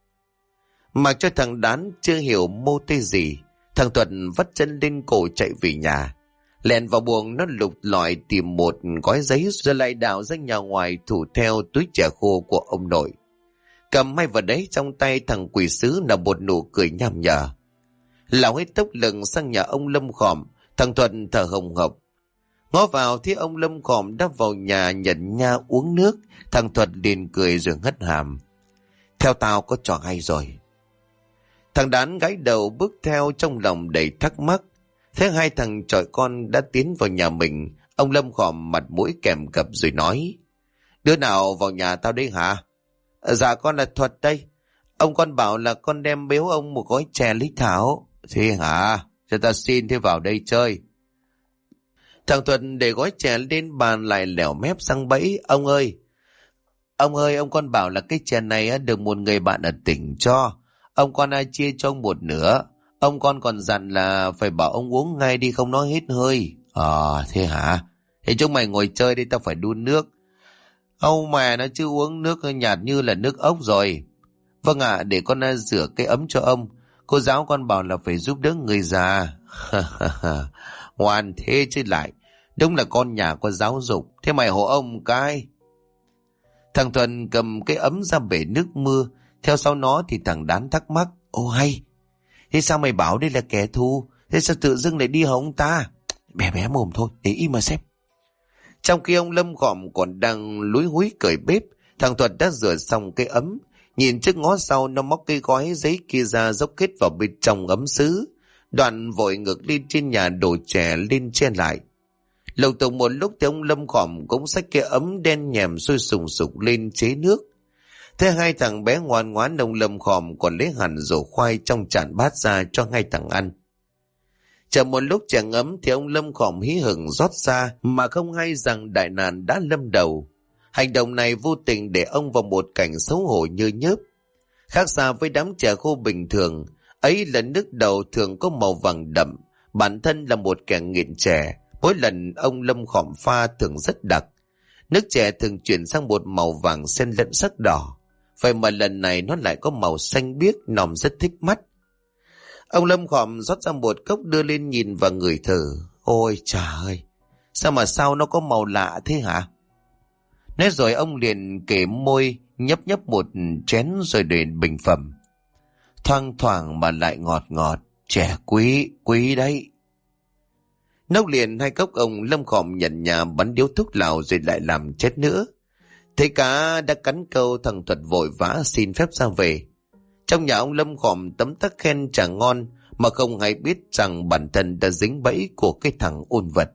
Mặc cho thằng Đán chưa hiểu mô tê gì, thằng Thuật vắt chân lên cổ chạy về nhà. Lèn vào buồng, nó lục lọi tìm một gói giấy rồi lại đào ra nhà ngoài thủ theo túi chè khô của ông nội. Cầm may vào đấy trong tay thằng quỷ sứ là một nụ cười nham nhở. Lão hết tốc lực sang nhà ông Lâm Khòm. Thằng Thuận thở hồng hộc. Ngó vào thấy ông Lâm Khòm đã vào nhà nhận nha uống nước. Thằng Thuận liền cười rồi hất hàm. Theo tao có trò hay rồi. Thằng Đán gãi đầu bước theo trong lòng đầy thắc mắc. Thế hai thằng trọi con đã tiến vào nhà mình. Ông Lâm Khòm mặt mũi kèm cặp rồi nói. Đứa nào vào nhà tao đây hả? Dạ con là Thuật đây. Ông con bảo là con đem biếu ông một gói chè Lý Thảo. Thế hả? Cho ta xin thế vào đây chơi. Thằng Thuận để gói chè lên bàn lại lẻo mép sang bẫy. Ông ơi, ông con bảo là cái chè này được một người bạn ở tỉnh cho. Ông con ai chia cho ông một nửa. Ông con còn dặn là phải bảo ông uống ngay đi, không nói hết hơi. Thế hả? Thế chúng mày ngồi chơi đi, tao phải đun nước. Ông mà nó chưa uống nước nhạt như là nước ốc rồi. Vâng ạ, để con rửa cái ấm cho ông. Cô giáo con bảo là phải giúp đỡ người già. Ngoan thế chứ lại. Đúng là con nhà có giáo dục. Thế mày hộ ông cái. Thằng Thuần cầm cái ấm ra bể nước mưa. Theo sau nó thì thằng Đán thắc mắc. Ồ hay. Thế sao mày bảo đây là kẻ thù? Thế sao tự dưng lại đi hả ông ta? Bé mồm thôi, để im mà xem. Trong khi ông Lâm Khòm còn đang lúi húi cởi bếp, thằng Thuật đã rửa xong cái ấm. Nhìn trước ngó sau, nó móc cái gói giấy kia ra dốc hết vào bên trong ấm sứ. Đoạn vội ngược lên trên nhà đổ chè lên che lại. Lầu tùng một lúc thì ông Lâm Khòm cũng xách cái ấm đen nhèm sôi sùng sục lên chế nước. Thế hai thằng bé ngoan ngoãn, ông Lâm Khòm còn lấy hẳn rổ khoai trong chản bát ra cho hai thằng ăn. Chờ một lúc chè ngấm thì ông Lâm Khòm hí hửng rót ra mà không hay rằng đại nạn đã lâm đầu. Hành động này vô tình để ông vào một cảnh xấu hổ nhơ nhớp. Khác xa với đám chè khô bình thường, ấy là nước đầu thường có màu vàng đậm. Bản thân là một kẻ nghiện chè, mỗi lần ông Lâm Khòm pha thường rất đặc. Nước chè thường chuyển sang một màu vàng xen lẫn sắc đỏ. Vậy mà lần này nó lại có màu xanh biếc, nòm rất thích mắt. Ông Lâm Khòm rót ra một cốc đưa lên nhìn và ngửi thử. Ôi trời ơi, sao nó có màu lạ thế hả? Nói rồi ông liền kể môi nhấp nhấp một chén rồi để bình phẩm. Thoang thoảng mà lại ngọt ngọt, chè quý đấy. Nốc liền hai cốc, ông Lâm Khòm nhận nhà bắn điếu thuốc lào rồi lại làm chết nữa. Thấy cá đã cắn câu, thằng Thuật vội vã xin phép ra về. Trong nhà ông Lâm Khòm tấm tắc khen chả ngon mà không hay biết rằng bản thân đã dính bẫy của cái thằng ôn vật.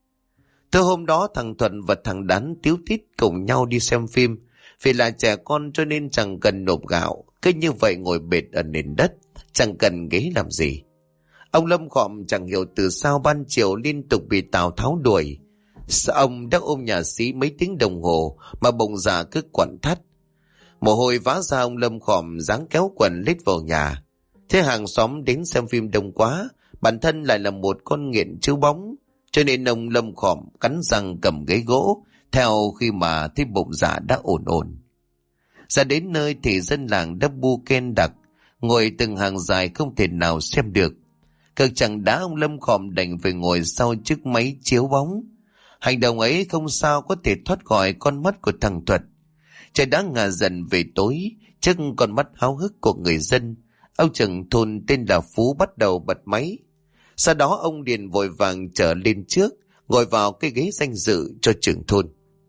Từ hôm đó thằng Thuận và thằng Đán tíu tít cùng nhau đi xem phim. Vì là trẻ con cho nên chẳng cần nộp gạo, cứ như vậy ngồi bệt ở nền đất, chẳng cần ghế làm gì. Ông Lâm Khòm chẳng hiểu từ sao ban chiều liên tục bị Tào Tháo đuổi. Sao ông đã ôm nhà xí mấy tiếng đồng hồ mà bụng dạ cứ quặn thắt. Mồ hôi vã ra, ông Lâm Khòm dáng kéo quần lết vào nhà. Thế hàng xóm đến xem phim đông quá, bản thân lại là một con nghiện chiếu bóng, cho nên ông Lâm Khòm cắn răng cầm ghế gỗ theo khi mà thấy bụng dạ đã ổn ổn. Ra đến nơi thì dân làng đã bu ken đặc, ngồi từng hàng dài không thể nào xem được. Cực chẳng đá ông Lâm Khòm đành phải ngồi sau chiếc máy chiếu bóng. Hành động ấy không sao có thể thoát khỏi con mắt của thằng Thuật. Trời đã ngả dần về tối, trước con mắt háo hức của người dân, ông trưởng thôn tên là Phú bắt đầu bật máy. Sau đó ông liền vội vàng trở lên trước, ngồi vào cái ghế danh dự cho trưởng thôn.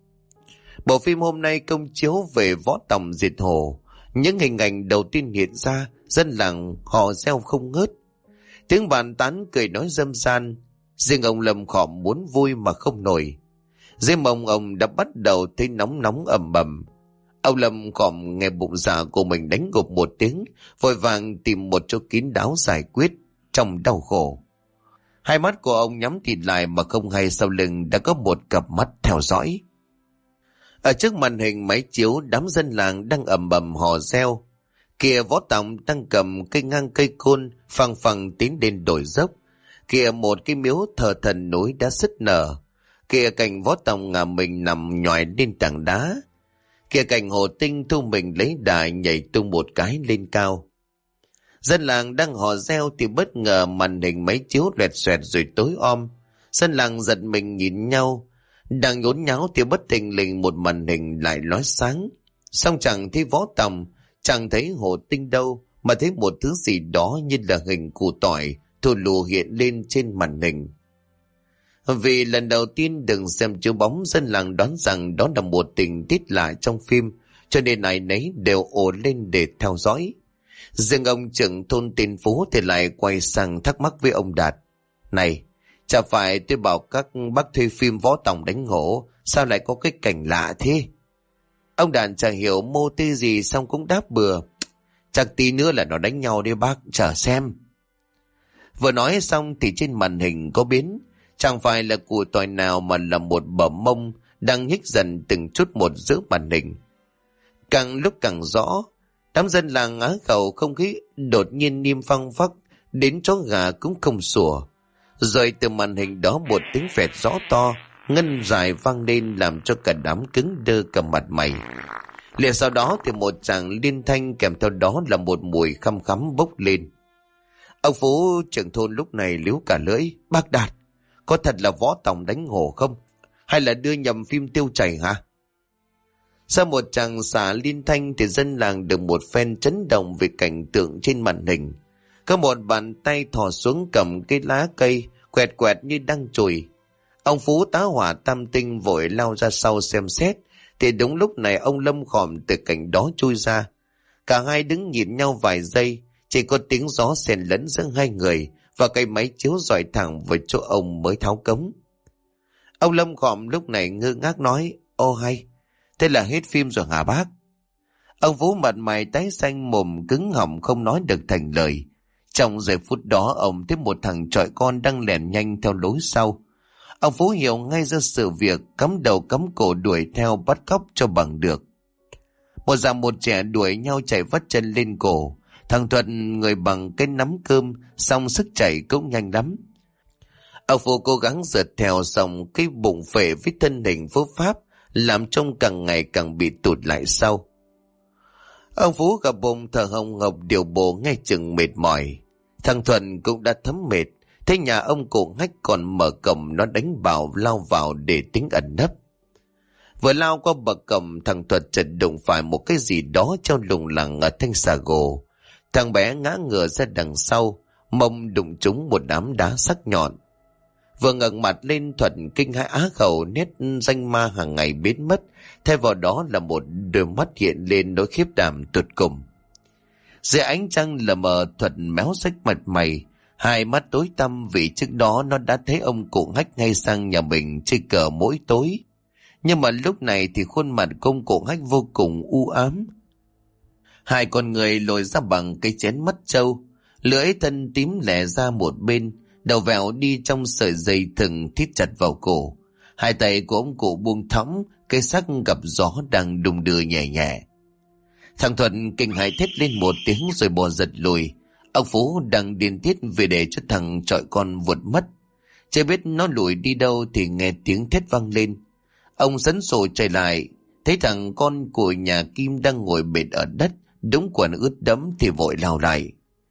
Bộ phim hôm nay công chiếu về võ tòng diệt hồ. Những hình ảnh đầu tiên hiện ra, dân làng họ reo không ngớt. Tiếng bàn tán cười nói râm ran. Riêng ông Lâm Khòm muốn vui mà không nổi. Dưới mông ông đã bắt đầu thấy nóng nóng ầm ầm. Ông Lâm Khòm nghe bụng dạ của mình đánh gục một tiếng, vội vàng tìm một chỗ kín đáo giải quyết trong đau khổ. Hai mắt của ông nhắm thịt lại mà không hay sau lưng đã có một cặp mắt theo dõi. Ở trước màn hình máy chiếu, đám dân làng đang ầm ầm hò reo. Kìa Võ Tòng đang cầm cây ngang cây côn phăng phăng tiến lên đồi dốc. Kìa một cái miếu thờ thần núi đã sứt nở. Kìa cảnh Võ Tòng ngả mình nằm nhòi lên tảng đá. Kìa cảnh Hồ Tinh thu mình lấy đà nhảy tung một cái lên cao. Dân làng đang hò reo thì bất ngờ màn hình máy chiếu loẹt xoẹt rồi tối om. Dân làng giật mình nhìn nhau. Đang nhốn nháo thì bất thình lình một màn hình lại lóe sáng. Xong chẳng thấy Võ Tòng, chẳng thấy Hồ Tinh đâu, mà thấy một thứ gì đó như là hình củ tỏi thù lù hiện lên trên màn hình. Vì lần đầu tiên đừng xem chiếu bóng, dân làng đoán rằng đó là một tình tiết lạ trong phim, cho nên ai nấy đều ồ lên để theo dõi. Riêng ông trưởng thôn tên Phú thì lại quay sang thắc mắc với ông Đạt. Này, chả phải tôi bảo các bác thuê phim Võ Tòng đánh hổ, sao lại có cái cảnh lạ thế? Ông Đạt chẳng hiểu mô tê gì xong cũng đáp bừa. Chắc tí nữa là nó đánh nhau đi bác, chờ xem. Vừa nói xong thì trên màn hình có biến. Chẳng phải là củ tỏi nào mà là một bờ mông đang nhích dần từng chút một giữa màn hình. Càng lúc càng rõ, đám dân làng á khẩu không khí đột nhiên niêm phăng phắc, đến chó gà cũng không sủa. Rồi từ màn hình đó một tiếng phẹt rõ to, ngân dài vang lên làm cho cả đám cứng đơ cả mặt mày. Liền sau đó thì một tràng liên thanh kèm theo đó là một mùi khăm khắm bốc lên. Ông Phú trưởng thôn lúc này líu cả lưỡi. Bác Đạt, có thật là Võ Tòng đánh hổ không? Hay là đưa nhầm phim Tiêu Chảy hả? Sau một tràng xả liên thanh thì dân làng được một phen chấn động về cảnh tượng trên màn hình. Có một bàn tay thò xuống cầm cái lá cây, quẹt quẹt như đang chùi. Ông Phú tá hỏa tam tinh vội lao ra sau xem xét, thì đúng lúc này ông Lâm Khòm từ cạnh đó chui ra. Cả hai đứng nhìn nhau vài giây, chỉ có tiếng gió xen lẫn giữa hai người và cây máy chiếu dọi thẳng vào chỗ ông mới tháo cống. Ông Lâm Khòm lúc này ngơ ngác nói, ô hay, thế là hết phim rồi hả bác? Ông Phú mặt mày tái xanh, mồm cứng họng không nói được thành lời. Trong giây phút đó ông thấy một thằng chọi con đang lẻn nhanh theo lối sau. Ông Phú hiểu ngay ra sự việc, cắm đầu cắm cổ đuổi theo bắt cóc cho bằng được. Một già một trẻ đuổi nhau chạy vắt chân lên cổ. Thằng Thuận người bằng cái nắm cơm, xong sức chạy cũng nhanh lắm. Ông Phú cố gắng rượt theo, xong cái bụng phệ với thân hình vô pháp làm trông càng ngày càng bị tụt lại sau. Ông Phú gặp bụng thở hồng hộc điều bộ nghe chừng mệt mỏi. Thằng Thuận cũng đã thấm mệt, thế nhà ông cụ Hách còn mở cổng nó đánh bảo lao vào để tính ẩn nấp. Vừa lao qua bậc cổng, thằng Thuận chợt đụng phải một cái gì đó treo lủng lẳng ở thanh xà gồ. Thằng bé ngã ngửa ra đằng sau, mông đụng trúng một đám đá sắc nhọn. Vừa ngẩng mặt lên, Thuận kinh hãi á khẩu, nét danh ma hàng ngày biến mất, thay vào đó là một đôi mắt hiện lên nỗi khiếp đảm tột cùng. Dưới ánh trăng lờ mờ, Thuận méo xách mặt mày, hai mắt tối tăm vì trước đó nó đã thấy ông cụ Hách ngay sang nhà mình chơi cờ mỗi tối. Nhưng mà lúc này thì khuôn mặt ông cụ Hách vô cùng u ám. Hai con người lồi ra bằng cái chén mắt trâu, lưỡi thân tím lẻ ra một bên, đầu vẹo đi trong sợi dây thừng thít chặt vào cổ. Hai tay của ông cụ buông thõng, cái xác gặp gió đang đung đưa nhẹ nhẹ. Thằng Thuận kinh hãi thét lên một tiếng rồi bò giật lùi. Ông Phú đang điên tiết vì để cho thằng chọi con vụt mất. Chưa biết nó lùi đi đâu thì nghe tiếng thét vang lên. Ông sấn sổ chạy lại, thấy thằng con của nhà Kim đang ngồi bệt ở đất, đúng quần ướt đẫm thì vội lao lại.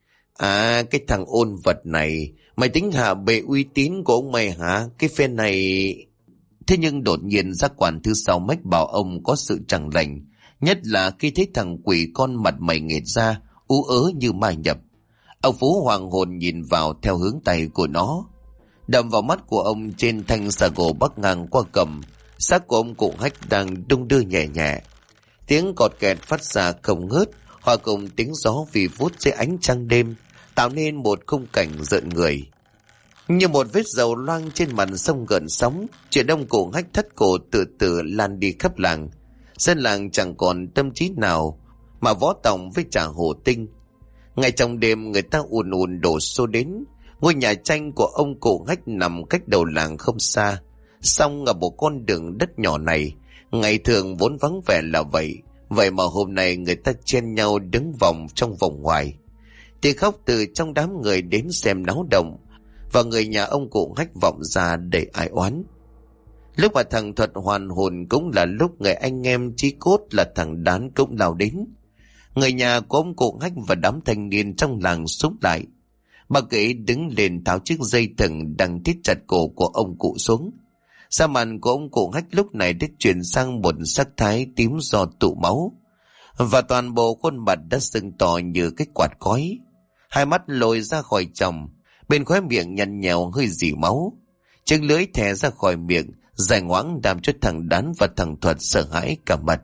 À, cái thằng ôn vật này, mày tính hạ bệ uy tín của ông mày hả? Cái phen này... Thế nhưng đột nhiên giác quan thứ sáu mách bảo ông có sự chẳng lành, nhất là khi thấy thằng quỷ con mặt mày nghệt ra, ú ớ như ma nhập. Ông Phú hoàng hồn nhìn vào theo hướng tay của nó. Đâm vào mắt của ông trên thanh xà gồ bắc ngang qua cầm, xác của ông cụ Hách đang đung đưa nhẹ nhẹ. Tiếng cọt kẹt phát ra không ngớt, hòa cùng tiếng gió vì vút dưới ánh trăng đêm, tạo nên một khung cảnh rợn người. Như một vết dầu loang trên mặt sông gợn sóng, chuyện ông cụ Hách thất cổ từ từ lan đi khắp làng. Dân làng chẳng còn tâm trí nào mà Võ Tòng với Trà Hổ Tinh. Ngay trong đêm người ta ùn ùn đổ xô đến. Ngôi nhà tranh của ông cụ Hách nằm cách đầu làng không xa. Song ở một con đường đất nhỏ này, ngày thường vốn vắng vẻ là vậy. Vậy mà hôm nay người ta chen nhau đứng vòng trong vòng ngoài. Tiếng khóc từ trong đám người đến xem náo động, và người nhà ông cụ Hách vọng ra đầy ai oán. Lúc mà thằng Thuật hoàn hồn cũng là lúc người anh em chí cốt là thằng Đán cũng lao đến. Người nhà của ông cụ Hách và đám thanh niên trong làng xúm lại. Bà kỹ đứng lên tháo chiếc dây thừng đang thít chặt cổ của ông cụ xuống. Da mặt của ông cụ Hách lúc này đã chuyển sang một sắc thái tím do tụ máu, và toàn bộ khuôn mặt đã sưng to như cái quạt khói. Hai mắt lồi ra khỏi tròng, bên khóe miệng nhăn nhèo hơi dì máu. Chiếc lưỡi thè ra khỏi miệng dài ngoãng làm cho thằng Đán và thằng Thuật sợ hãi cả mặt.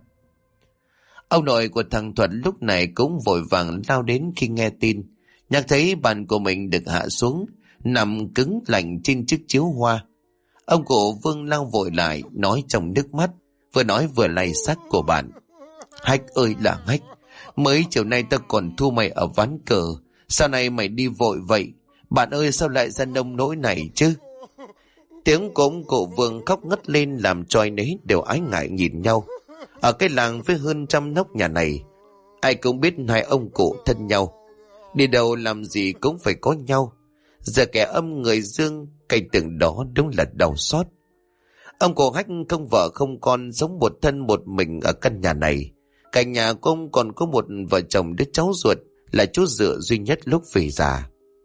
Ông nội của thằng Thuật lúc này cũng vội vàng lao đến khi nghe tin, nhắc thấy bạn của mình được hạ xuống, nằm cứng lạnh trên chiếc chiếu hoa. Ông cụ Vương lao vội lại, nói trong nước mắt, vừa nói vừa lay xác của bạn. Hách ơi là Hách, mới chiều nay ta còn thu mày ở ván cờ, sao này mày đi vội vậy? Bạn ơi sao lại ra nông nỗi này chứ? Tiếng của ông cụ Vương khóc ngất lên làm cho ai nấy đều ái ngại nhìn nhau. Ở cái làng với hơn 100 nóc nhà này, ai cũng biết hai ông cụ thân nhau, đi đâu làm gì cũng phải có nhau. Giờ kẻ âm người dương, cảnh tượng đó đúng là đau xót. Ông cụ Hách không vợ không con, sống một thân một mình ở căn nhà này. Cạnh nhà của ông còn có một vợ chồng đứa cháu ruột là chú dựa duy nhất lúc về già.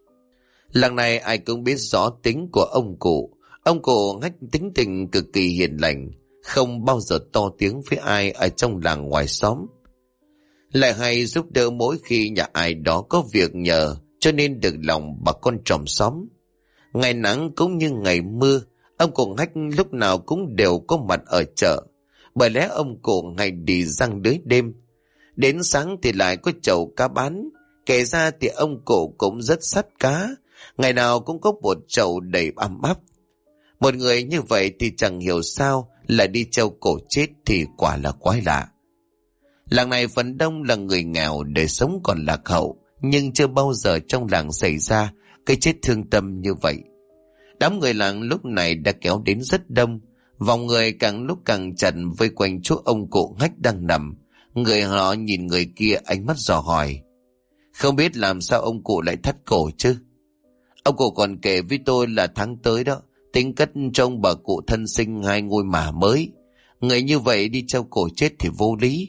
Làng này ai cũng biết rõ tính của ông cụ. Ông cụ Hách tính tình cực kỳ hiền lành, không bao giờ to tiếng với ai ở trong làng ngoài xóm. Lại hay giúp đỡ mỗi khi nhà ai đó có việc nhờ, cho nên được lòng bà con chòm xóm. Ngày nắng cũng như ngày mưa, ông cụ Hách lúc nào cũng đều có mặt ở chợ. Bởi lẽ ông cụ ngày đi răng lưới đêm, đến sáng thì lại có chậu cá bán. Kể ra thì ông cụ cũng rất sắt cá, ngày nào cũng có một chậu đầy ấm áp. Một người như vậy thì chẳng hiểu sao lại đi treo cổ chết thì quả là quái lạ. Làng này phần đông là người nghèo, đời sống còn lạc hậu, nhưng chưa bao giờ trong làng xảy ra cái chết thương tâm như vậy. Đám người làng lúc này đã kéo đến rất đông, vòng người càng lúc càng chặt vây quanh chỗ ông cụ Hách đang nằm. Người họ nhìn người kia ánh mắt dò hỏi. Không biết làm sao ông cụ lại thắt cổ chứ? Ông cụ còn kể với tôi là tháng tới đó, tính cất trong bà cụ thân sinh 2 ngôi mả mới. Người như vậy đi treo cổ chết thì vô lý.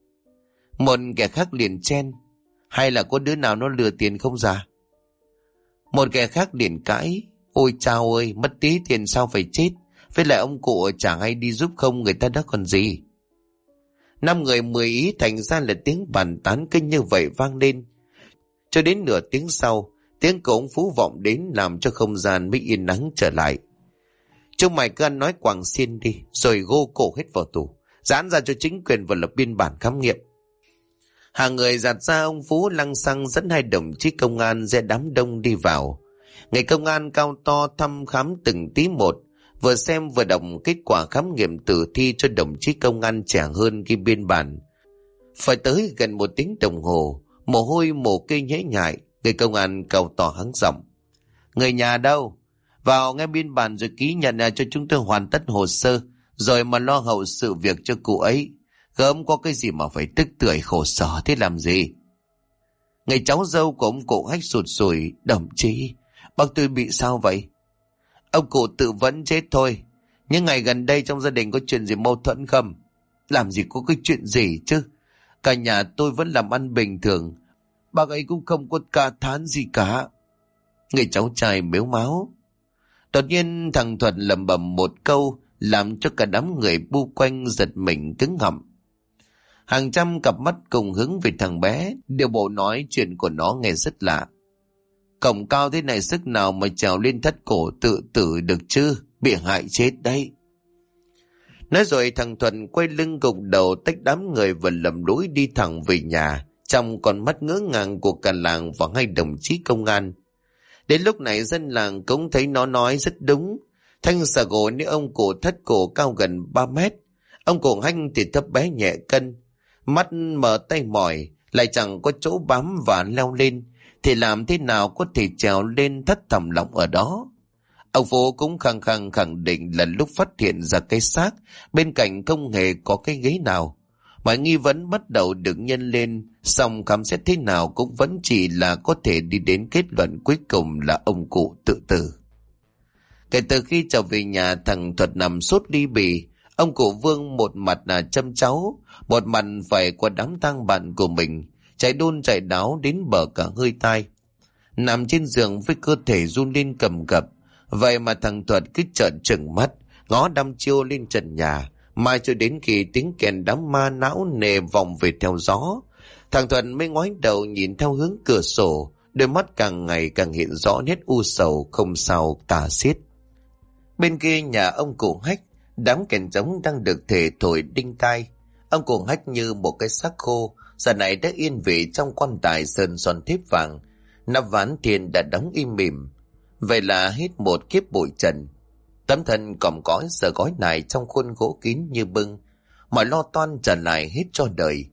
Một kẻ khác liền chen. Hay là có đứa nào nó lừa tiền không già? Một kẻ khác liền cãi. Ôi chao ơi, mất tí tiền sao phải chết? Với lại ông cụ chẳng hay đi giúp không, người ta đã còn gì. 5 người 10 ý, thành ra là tiếng bàn tán kinh như vậy vang lên. Cho đến nửa tiếng sau, tiếng của ông Phú vọng đến làm cho không gian mới yên nắng trở lại. Chúng mày cứ ăn nói quảng xiên đi, rồi gô cổ hết vào tù, dán ra cho chính quyền và lập biên bản khám nghiệm. Hàng người dạt ra, ông Phú lăng xăng dẫn 2 đồng chí công an rẽ đám đông đi vào. Người công an cao to thăm khám từng tí một, vừa xem vừa đọc kết quả khám nghiệm tử thi cho đồng chí công an trẻ hơn ghi biên bản. Phải tới gần 1 tiếng đồng hồ, mồ hôi mồ kê nhễ nhại, người công an cao to hắng giọng. Người nhà đâu? Vào nghe biên bản rồi ký nhận cho chúng tôi hoàn tất hồ sơ, rồi mà lo hậu sự việc cho cụ ấy. Gớm có cái gì mà phải tức tưởi khổ sở thế làm gì? Người cháu dâu của ông cụ Hách sụt sùi. Đồng chí, bác tôi bị sao vậy? Ông cụ tự vẫn chết thôi. Những ngày gần đây trong gia đình có chuyện gì mâu thuẫn không? Làm gì có cái chuyện gì chứ? Cả nhà tôi vẫn làm ăn bình thường. Bác ấy cũng không có ca thán gì cả. Người cháu trai mếu máo. Đột nhiên thằng Thuật lẩm bẩm một câu làm cho cả đám người bu quanh giật mình cứng họng. Hàng trăm cặp mắt cùng hướng về thằng bé, điều bộ nói chuyện của nó nghe rất lạ. Cổng cao thế này sức nào mà trèo lên thắt cổ tự tử được chứ, bị hại chết đấy. Nói rồi thằng Thuận quay lưng gục đầu tách đám người và lầm lũi đi thẳng về nhà, trong con mắt ngỡ ngàng của cả làng và 2 đồng chí công an. Đến lúc này dân làng cũng thấy nó nói rất đúng. Thanh xà gồ nếu ông cụ thắt cổ cao gần 3 mét, ông cụ Hanh thì thấp bé nhẹ cân, mắt mở tay mỏi, lại chẳng có chỗ bám và leo lên, thì làm thế nào có thể trèo lên thất thầm lọng ở đó. Ông Phú cũng khăng khăng khẳng định là lúc phát hiện ra cái xác bên cạnh không hề có cái ghế nào. Mọi nghi vấn bắt đầu được nhân lên, song khám xét thế nào cũng vẫn chỉ là có thể đi đến kết luận cuối cùng là ông cụ tự tử. Kể từ khi trở về nhà, thằng Thuật nằm sốt ly bì. Ông cụ Vương một mặt là chăm cháu, một mặt phải qua đám tang bạn của mình, chạy đôn chạy đáo đến bờ cả hơi tai. nằm trên giường với cơ thể run lên cầm cập. Vậy mà thằng Thuật cứ trợn trừng mắt, ngó đăm chiêu lên trần nhà, mai cho đến khi tiếng kèn đám ma não nề vọng về theo gió. Thằng Thuật mới ngoái đầu nhìn theo hướng cửa sổ, đôi mắt càng ngày càng hiện rõ nét u sầu không sao tả xiết. Bên kia nhà ông cụ Hách, đám kèn trống đang được thể thổi đinh tai. Ông cụ Hách như một cái xác khô, giờ này đã yên vị trong quan tài sơn son thép vàng. Nắp ván tiền đã đóng im mỉm. Vậy là hết một kiếp bụi trần. Tấm thân còm cõi giờ gói nài trong khuôn gỗ kín như bưng, mọi lo toan trả lại hết cho đời.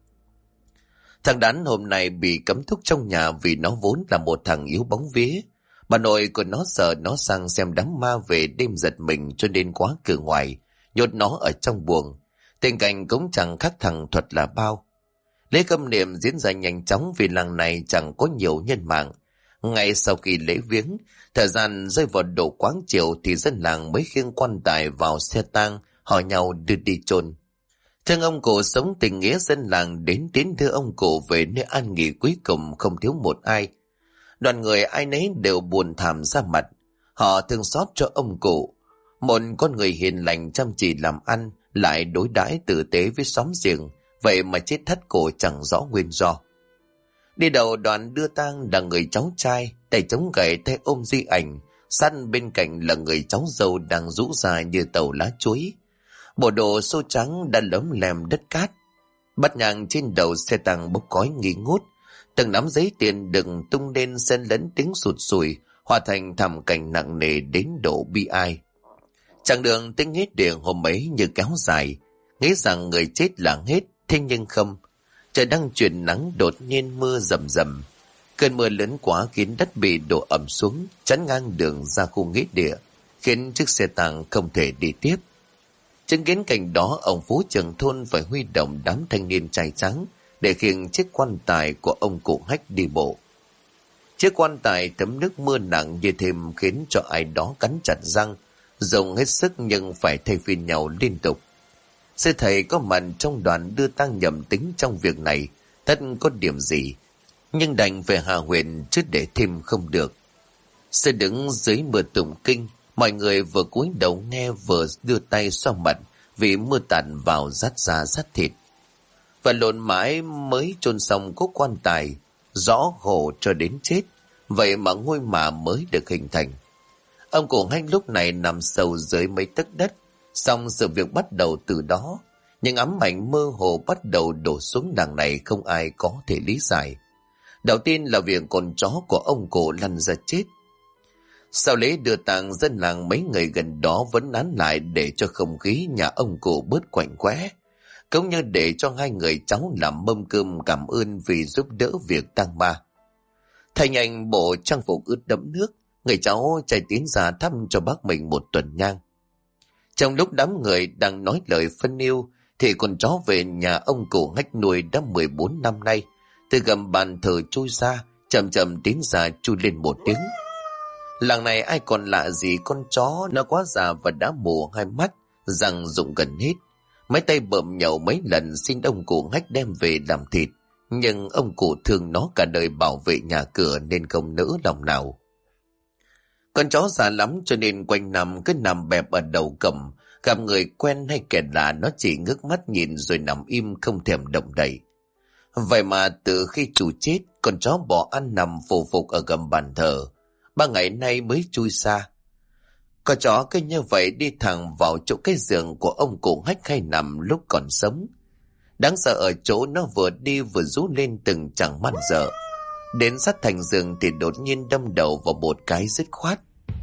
Thằng Đán hôm nay bị cấm thúc trong nhà vì nó vốn là một thằng yếu bóng vía. Bà nội của nó sợ nó sang xem đám ma về đêm giật mình cho nên khóa cửa ngoài, nhốt nó ở trong buồng. Tình cảnh cũng chẳng khác thằng Thuật là bao. Lễ khâm niệm diễn ra nhanh chóng vì làng này chẳng có nhiều nhân mạng. Ngay sau khi lễ viếng, thời gian rơi vào độ quáng chiều thì dân làng mới khiêng quan tài vào xe tang, hỏi nhau đưa đi chôn. Thương ông cụ sống tình nghĩa, dân làng đến tiến đưa ông cụ về nơi an nghỉ cuối cùng không thiếu một ai. Đoàn người ai nấy đều buồn thảm ra mặt. Họ thương xót cho ông cụ, một con người hiền lành chăm chỉ làm ăn, lại đối đãi tử tế với xóm giềng, vậy mà chết thất cổ chẳng rõ nguyên do. Đi đầu đoàn đưa tang là người cháu trai, tay chống gậy tay ôm di ảnh, sát bên cạnh là người cháu dâu đang rũ ra như tàu lá chuối. Bộ đồ xô trắng đã lấm lem đất cát. Bát nhang trên đầu xe tang bốc khói nghi ngút, từng nắm giấy tiền đựng tung lên xen lẫn tiếng sụt sùi, hòa thành thảm cảnh nặng nề đến độ bi ai. Chặng đường tính hết điện hôm ấy như kéo dài, nghĩ rằng người chết là hết, thế nhưng không. Trời đang chuyển nắng, đột nhiên mưa rầm rầm. Cơn mưa lớn quá khiến đất bị đổ ẩm xuống, chắn ngang đường ra khu nghĩa địa, khiến chiếc xe tang không thể đi tiếp. Chứng kiến cảnh đó, ông Phú trưởng thôn phải huy động đám thanh niên trai trắng để khiêng chiếc quan tài của ông cụ Hách đi bộ. Chiếc quan tài thấm nước mưa nặng như thêm khiến cho ai đó cắn chặt răng, dùng hết sức nhưng phải thay phiên nhau liên tục. Sư thầy có mặt trong đoàn đưa tang nhầm tính trong việc này, tất có điểm gì, nhưng đành về hạ huyện chứ để thêm không được. Sư đứng dưới mưa tụng kinh, mọi người vừa cúi đầu nghe vừa đưa tay xoa mặt vì mưa tạt vào rát da rát thịt. Và lộn mãi mới chôn xong cố quan tài, rõ khổ cho đến chết, vậy mà ngôi mả mới được hình thành. Ông cụ Hách lúc này nằm sâu dưới mấy tấc đất, xong sự việc bắt đầu từ đó. Những ám ảnh mơ hồ bắt đầu đổ xuống làng này không ai có thể lý giải. Đầu tiên là việc con chó của ông cụ lăn ra chết. Sau lễ đưa tang, dân làng mấy người gần đó vẫn nán lại để cho không khí nhà ông cụ bớt quạnh quẽ, cũng như để cho hai người cháu làm mâm cơm cảm ơn vì giúp đỡ việc tang ma. Thay nhanh bộ trang phục ướt đẫm nước, người cháu chạy tiến ra thăm cho bác mình một tuần nhang. Trong lúc đám người đang nói lời phân yêu thì con chó về nhà ông cụ Hách nuôi đã 14 năm nay, từ gầm bàn thờ chui ra, chậm chậm tiến ra chui lên một tiếng. Làng này ai còn lạ gì con chó, nó quá già và đã mù hai mắt, răng rụng gần hết. Mấy tay bợm nhậu mấy lần xin ông cụ Hách đem về làm thịt, nhưng ông cụ thương nó cả đời bảo vệ nhà cửa nên không nỡ lòng nào. Con chó già lắm cho nên quanh năm cứ nằm bẹp ở đầu cổng, gặp người quen hay kẻ lạ nó chỉ ngước mắt nhìn rồi nằm im không thèm động đậy. Vậy mà từ khi chủ chết, con chó bỏ ăn nằm phù phục ở gầm bàn thờ, 3 ngày nay mới chui xa. Con chó cứ như vậy đi thẳng vào chỗ cái giường của ông cụ Hách hay nằm lúc còn sống. Đáng sợ ở chỗ nó vừa đi vừa rú lên từng chẳng man dợ. Đến sát thành giường thì đột nhiên đâm đầu vào một cái dứt khoát.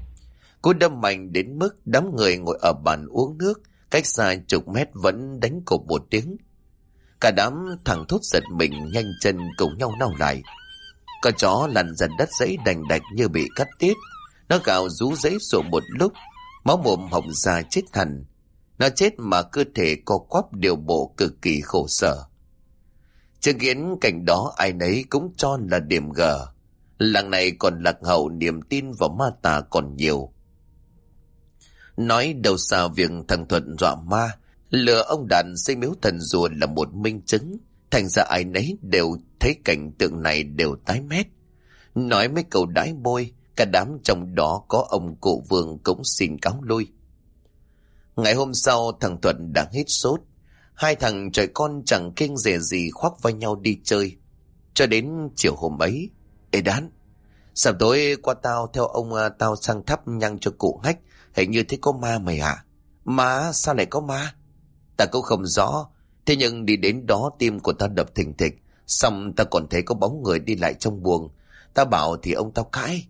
Cú đâm mạnh đến mức đám người ngồi ở bàn uống nước cách xa chục mét vẫn đánh cộp một tiếng. Cả đám thằng thốt giật mình nhanh chân cùng nhau nao lại. Con chó lăn dần đất dãy đành đạch như bị cắt tiết. Nó gào rú rấy sổ một lúc, máu mồm hộc ra chết hẳn. Nó chết mà cơ thể co quắp điều bộ cực kỳ khổ sở. Chứng kiến cảnh đó ai nấy cũng cho là điểm gở. Làng này còn lạc hậu, niềm tin vào ma tà còn nhiều. Nói đâu xa việc thằng Thuận dọa ma, lừa ông Đàn xây miếu thần rùa là một minh chứng. Thành ra ai nấy đều thấy cảnh tượng này đều tái mét. nói mấy câu đái bôi, cả đám trong đó có ông cụ Vương cũng xin cáo lui. Ngày hôm sau thằng Thuận đã hết sốt. Hai thằng trời con chẳng kiêng dè gì khoác vai nhau đi chơi. Cho đến chiều hôm ấy. Ê Đán, sắp tối qua tao theo ông tao sang thắp nhang cho cụ Hách. Hình như thấy có ma mày à? Ma? Sao lại có ma? Ta cũng không rõ. Thế nhưng đi đến đó tim của tao đập thình thịch. Xong ta còn thấy có bóng người đi lại trong buồng. Ta bảo thì ông tao cãi.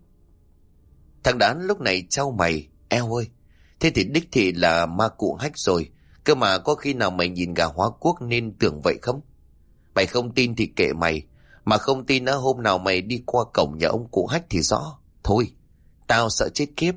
Thằng Đán lúc này trao mày. Eo ơi, thế thì đích thị là ma cụ Hách rồi. Cơ mà có khi nào mày nhìn gà hóa quốc nên tưởng vậy không? Mày không tin thì kệ mày. Mà không tin á, hôm nào mày đi qua cổng nhà ông cụ Hách thì rõ. Thôi, tao sợ chết kiếp.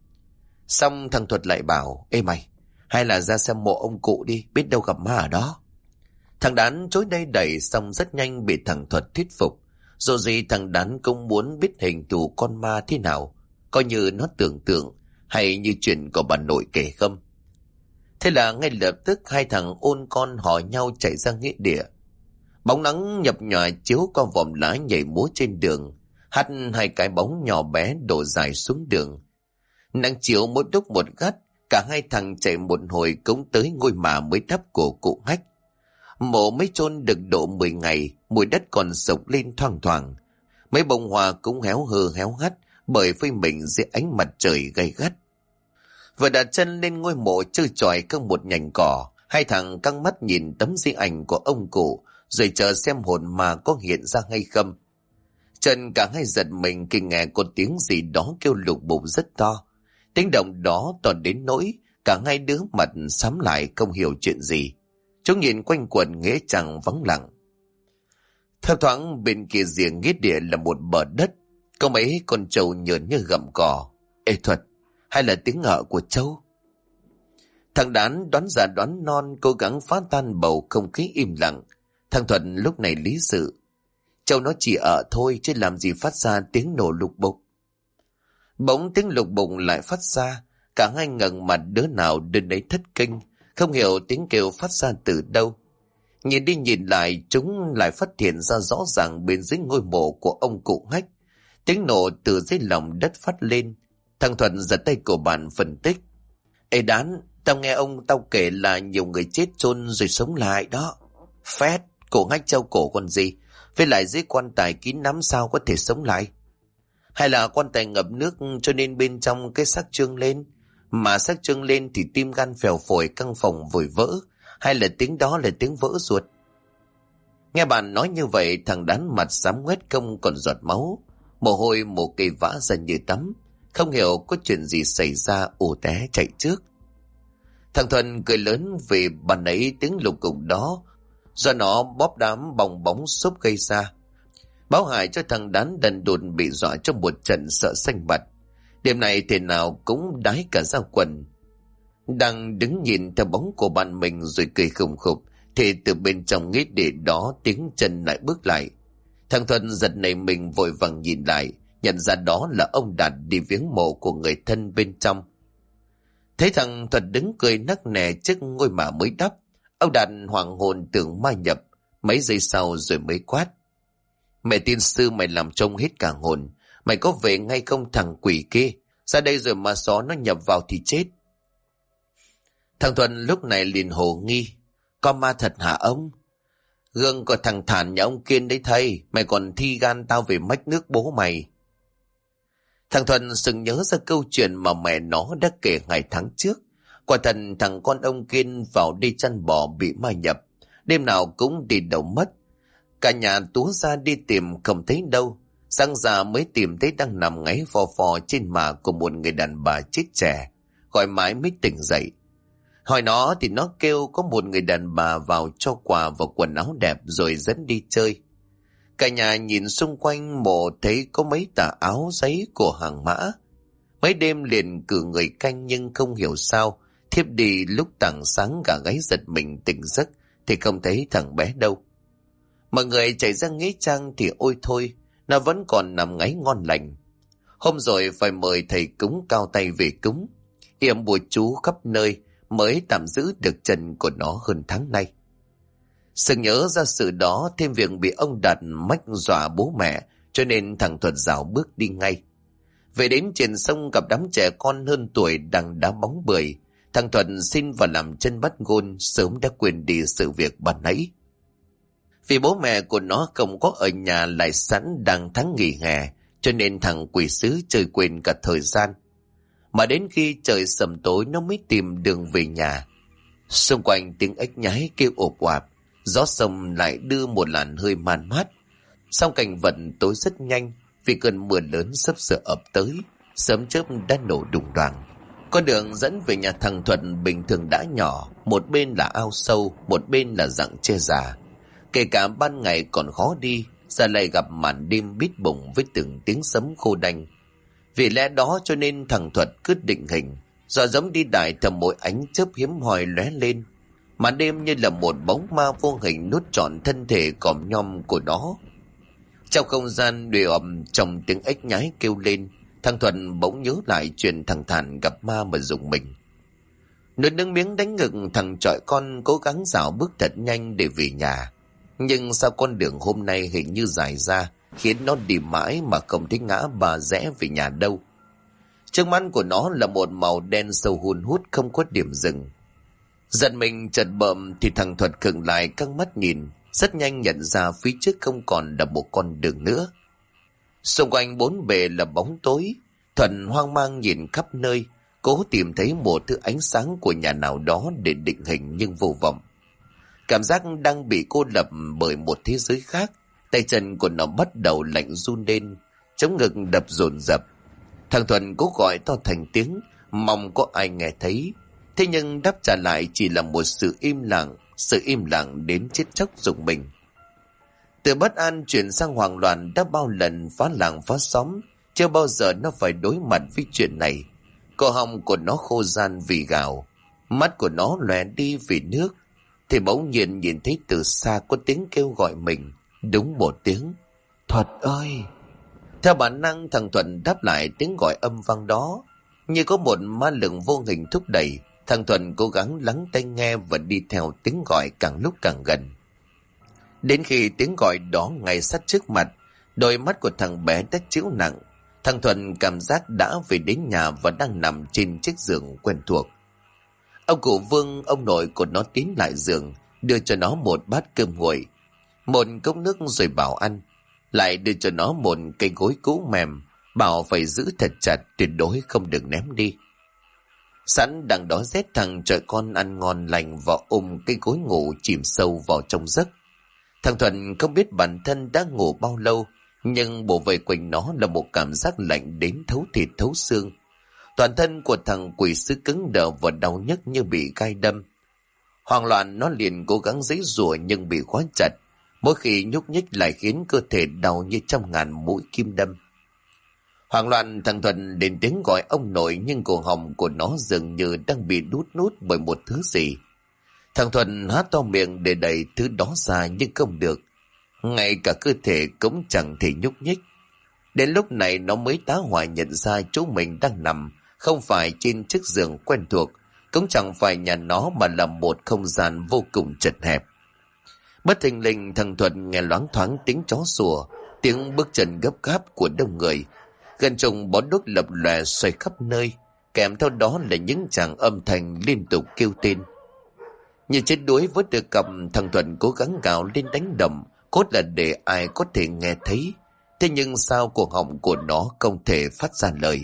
Xong thằng Thuật lại bảo, ê mày, hay là ra xem mộ ông cụ đi, biết đâu gặp ma ở đó. Thằng Đán chối đây đẩy, xong rất nhanh bị thằng Thuật thuyết phục. Dù gì thằng Đán cũng muốn biết hình thù con ma thế nào, coi như nó tưởng tượng hay như chuyện của bà nội kể không. Thế là ngay lập tức hai thằng ôn con hò nhau chạy ra nghĩa địa. Bóng nắng nhập nhòa chiếu qua vòm lá nhảy múa trên đường, hắt hai cái bóng nhỏ bé đổ dài xuống đường. Nắng chiếu một đúc một gắt, cả hai thằng chạy một hồi cũng tới ngôi mả mới đắp của cụ Hách. Mộ mới chôn được độ 10 ngày, mùi đất còn sộc lên thoang thoảng. Mấy bông hoa cũng héo hơ héo hắt bởi phơi mình dưới ánh mặt trời gay gắt. Vừa đặt chân lên ngôi mộ trơ trọi căng một nhành cỏ, hai thằng căng mắt nhìn tấm di ảnh của ông cụ, rồi chờ xem hồn ma có hiện ra hay không. Trần cả hai giật mình khi nghe có tiếng gì đó kêu lục bục rất to. Tiếng động đó to đến nỗi cả hai đứa mặt xám lại không hiểu chuyện gì. Chúng nhìn quanh quần nghĩa trang vắng lặng. Thấp thoáng bên kia rìa nghĩa địa là một bờ đất, có mấy con trâu nhờn như gặm cỏ. Ê Thuật, hay là tiếng ngợ của trâu? Thằng Đán đoán già đoán non, cố gắng phá tan bầu không khí im lặng. Thằng Thuận lúc này lý sự. Trâu nó chỉ ở thôi chứ làm gì phát ra tiếng nổ lục bục. Bỗng tiếng lục bục lại phát ra. Cả hai ngẩng mặt đứa nào đứa nấy thất kinh, không hiểu tiếng kêu phát ra từ đâu. Nhìn đi nhìn lại chúng lại phát hiện ra rõ ràng bên dưới ngôi mộ của ông cụ Hách. Tiếng nổ từ dưới lòng đất phát lên. Thằng Thuận giật tay của bạn phân tích. Ê Đán, tao nghe ông tao kể là nhiều người chết chôn rồi sống lại đó. Phét, cổ Hách treo cổ còn gì, với lại dưới quan tài kín lắm sao có thể sống lại? Hay là quan tài ngập nước cho nên bên trong cái xác trương lên, mà xác trương lên thì tim gan phèo phổi căng phòng vội vỡ, hay là tiếng đó là tiếng vỡ ruột? Nghe bạn nói như vậy, thằng Đán mặt xám ngoét không còn giọt máu, mồ hôi mồ kê vã ra như tắm, không hiểu có chuyện gì xảy ra, ù té chạy trước. Thằng Thuần cười lớn vì bàn ấy tiếng lục cục đó do nó bóp đám bong bóng xốp gây ra, báo hại cho thằng Đán đần độn bị dọa trong một trận sợ xanh mặt. Đêm này thế nào cũng đái cả ra quần. Đang đứng nhìn theo bóng của bạn mình rồi cười khùng khục, thì từ bên trong nghĩa địa đó tiếng chân lại bước lại. Thằng Thuần giật nảy mình vội vàng nhìn lại, nhận ra đó là ông Đạt đi viếng mộ của người thân bên trong. Thấy thằng Thuần đứng cười nắc nẻ trước ngôi mả mới đắp, ông Đạt hoảng hồn tưởng ma nhập, mấy giây sau rồi mới quát. Mẹ tiên sư mày làm trông hết cả hồn, mày có về ngay không thằng quỷ kia, ra đây rồi mà xó nó nhập vào thì chết. Thằng Thuần lúc này liền hồ nghi. Có ma thật hả ông? Gương có thằng Thản nhà ông Kiên đấy thầy, mày còn thi gan tao về mách nước bố mày. Thằng Thuần sừng nhớ ra câu chuyện mà mẹ nó đã kể ngày tháng trước. Quả thật thằng con ông Kiên vào đi chăn bò bị ma nhập, đêm nào cũng đi đâu mất. Cả nhà túa ra đi tìm không thấy đâu, sáng ra mới tìm thấy đang nằm ngáy phò phò trên mả của một người đàn bà chết trẻ, gọi mãi mới tỉnh dậy. Hỏi nó thì nó kêu có một người đàn bà vào cho quà và quần áo đẹp rồi dẫn đi chơi. Cả nhà nhìn xung quanh mộ thấy có mấy tà áo giấy của hàng mã. Mấy đêm liền cử người canh nhưng không hiểu sao thiếp đi lúc tảng sáng cả gáy giật mình tỉnh giấc thì không thấy thằng bé đâu. Mọi người chạy ra nghĩa trang thì ôi thôi, nó vẫn còn nằm ngáy ngon lành. Hôm rồi phải mời thầy cúng cao tay về cúng, yểm bùa chú khắp nơi mới tạm giữ được chân của nó hơn tháng nay. Sự nhớ ra sự đó thêm việc bị ông Đạt mách dọa bố mẹ cho nên thằng Thuật rảo bước đi ngay. Về đến trên sông gặp đám trẻ con hơn tuổi đang đá bóng bơi. Thằng Thuật xin vào làm chân bắt gôn, sớm đã quên đi sự việc ban nãy. Vì bố mẹ của nó không có ở nhà, lại sẵn đang tháng nghỉ hè, cho nên thằng quỷ sứ chơi quên cả thời gian. Mà đến khi trời sầm tối nó mới tìm đường về nhà. Xung quanh tiếng ếch nhái kêu ộp oạp, gió sông lại đưa một làn hơi man mát. Song cảnh vật tối rất nhanh vì cơn mưa lớn sắp sửa ập tới, sớm chớp đã nổ đùng đoàng. Con đường dẫn về nhà thằng Thuận bình thường đã nhỏ, một bên là ao sâu, một bên là rặng tre già. Kể cả ban ngày còn khó đi, giờ lại gặp màn đêm bít bùng với từng tiếng sấm khô đanh. Vì lẽ đó cho nên thằng Thuật cứ định hình, dò dẫm đi đại thầm mỗi ánh chớp hiếm hoi lóe lên. Màn đêm như là một bóng ma vô hình nuốt trọn thân thể còm nhom của nó. Trong không gian đùi ẩm, trong tiếng ếch nhái kêu lên, thằng Thuận bỗng nhớ lại chuyện thằng Thản gặp ma mà rùng mình. Nuốt nước miếng đánh ngực, thằng trọi con cố gắng dạo bước thật nhanh để về nhà. Nhưng sao con đường hôm nay hình như dài ra, khiến nó đi mãi mà không thấy ngã ba rẽ về nhà đâu. Trước mắt của nó là một màu đen sâu hun hút không có điểm dừng. Giật mình chợt bợm thì thằng Thuật khựng lại căng mắt nhìn, rất nhanh nhận ra phía trước không còn là một con đường nữa. Xung quanh bốn bề là bóng tối. Thuận hoang mang nhìn khắp nơi, cố tìm thấy một thứ ánh sáng của nhà nào đó để định hình nhưng vô vọng. Cảm giác đang bị cô lập bởi một thế giới khác. Tay chân của nó bắt đầu lạnh run lên, chống ngực đập dồn dập. Thằng Thuận cố gọi to thành tiếng, mong có ai nghe thấy. Thế nhưng đáp trả lại chỉ là một sự im lặng đến chết chóc rùng mình. Từ bất an chuyển sang hoang loạn đã bao lần phá làng phá xóm, chưa bao giờ nó phải đối mặt với chuyện này. Cổ họng của nó khô ran vì gào, mắt của nó lòe đi vì nước. Thì bỗng nhiên nhìn thấy từ xa có tiếng kêu gọi mình, đúng một tiếng, Thuật ơi! Theo bản năng thằng Thuận đáp lại tiếng gọi âm vang đó. Như có một ma lực vô hình thúc đẩy, thằng Thuận cố gắng lắng tai nghe và đi theo tiếng gọi càng lúc càng gần. Đến khi tiếng gọi đó ngay sát trước mặt, đôi mắt của thằng bé đã chịu nặng. Thằng Thuận cảm giác đã về đến nhà và đang nằm trên chiếc giường quen thuộc. Ông cụ Vương, ông nội của nó tiến lại giường, đưa cho nó một bát cơm nguội, một cốc nước rồi bảo ăn. Lại đưa cho nó một cây gối cũ mềm, bảo phải giữ thật chặt, tuyệt đối không được ném đi. Sẵn đằng đó rét, thằng trời con ăn ngon lành và ôm cây gối ngủ chìm sâu vào trong giấc. Thằng Thuận không biết bản thân đã ngủ bao lâu, nhưng bổ vây quanh nó là một cảm giác lạnh đến thấu thịt thấu xương. Toàn thân của thằng quỷ sứ cứng đờ và đau nhức như bị gai đâm. Hoang loạn nó liền cố gắng giãy giụa nhưng bị khóa chặt. Mỗi khi nhúc nhích lại khiến cơ thể đau như trăm ngàn mũi kim đâm. Hoang loạn thằng Thuận đến tiếng gọi ông nội, nhưng cổ họng của nó dường như đang bị đút nút bởi một thứ gì. Thằng Thuận há to miệng để đẩy thứ đó ra nhưng không được. Ngay cả cơ thể cũng chẳng thể nhúc nhích. Đến lúc này nó mới tá hỏa nhận ra chỗ mình đang nằm không phải trên chiếc giường quen thuộc, cũng chẳng phải nhà nó mà là một không gian vô cùng chật hẹp. Bất thình lình thằng Thuận nghe loáng thoáng tiếng chó sủa, tiếng bước chân gấp gáp của đông người. Gần chồng bó đuốc lập lòe xoay khắp nơi, kèm theo đó là những tràng âm thanh liên tục kêu tên. Như chết đuối với được cầm, thằng Thuận cố gắng gào lên đánh đầm, cốt là để ai có thể nghe thấy. Thế nhưng sao cổ họng của nó không thể phát ra lời.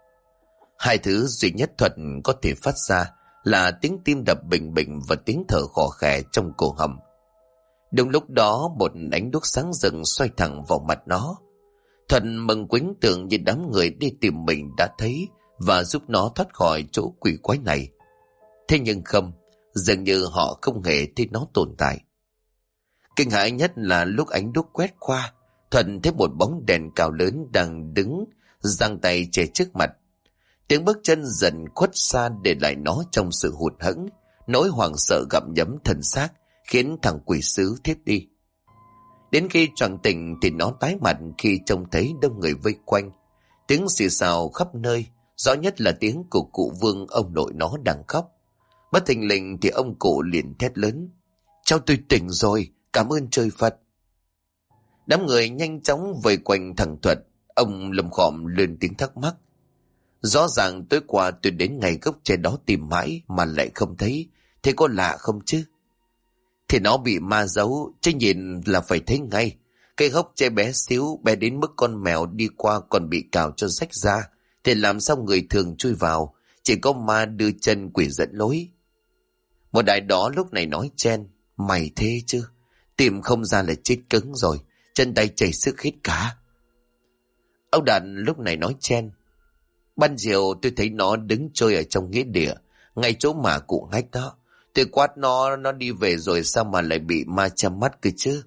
Hai thứ duy nhất Thuận có thể phát ra là tiếng tim đập bình bình và tiếng thở khò khè trong cổ họng. Đúng lúc đó một ánh đuốc sáng rừng xoay thẳng vào mặt nó. Thuận mừng quính tưởng như đám người đi tìm mình đã thấy và giúp nó thoát khỏi chỗ quỷ quái này. Thế nhưng không, dường như họ không hề thấy nó tồn tại. Kinh hãi nhất là lúc ánh đuốc quét qua, Thuận thấy một bóng đèn cao lớn đang đứng, giang tay che trước mặt. Tiếng bước chân dần khuất xa để lại nó trong sự hụt hẫng, nỗi hoảng sợ gặm nhấm thân xác, khiến thằng quỷ sứ thiếp đi. Đến khi choàng tỉnh thì nó tái mặt khi trông thấy đông người vây quanh. Tiếng xì xào khắp nơi, rõ nhất là tiếng của cụ Vương, ông nội nó đang khóc. Bất thình lình thì ông cụ liền thét lớn: "Cháu tôi tỉnh rồi, cảm ơn trời Phật." Đám người nhanh chóng vây quanh thằng Thuật. Ông lầm khòm lên tiếng thắc mắc. Rõ ràng tối qua tôi đến ngay gốc tre đó tìm mãi mà lại không thấy. Thế có lạ không chứ? Thì nó bị ma giấu, chứ nhìn là phải thấy ngay. Cây gốc tre bé xíu, bé đến mức con mèo đi qua còn bị cào cho rách ra. Thì làm sao người thường chui vào? Chỉ có ma đưa chân quỷ dẫn lối. Một đại đó lúc này nói chen. Mày thế chứ? Tìm không ra là chết cứng rồi. Chân tay chảy sức hết cả. Ông Đạt lúc này nói chen. Ban chiều tôi thấy nó đứng chơi ở trong nghĩa địa, ngay chỗ mà cụ Hách đó. Tôi quát nó đi về rồi sao mà lại bị ma chăm mắt cơ chứ?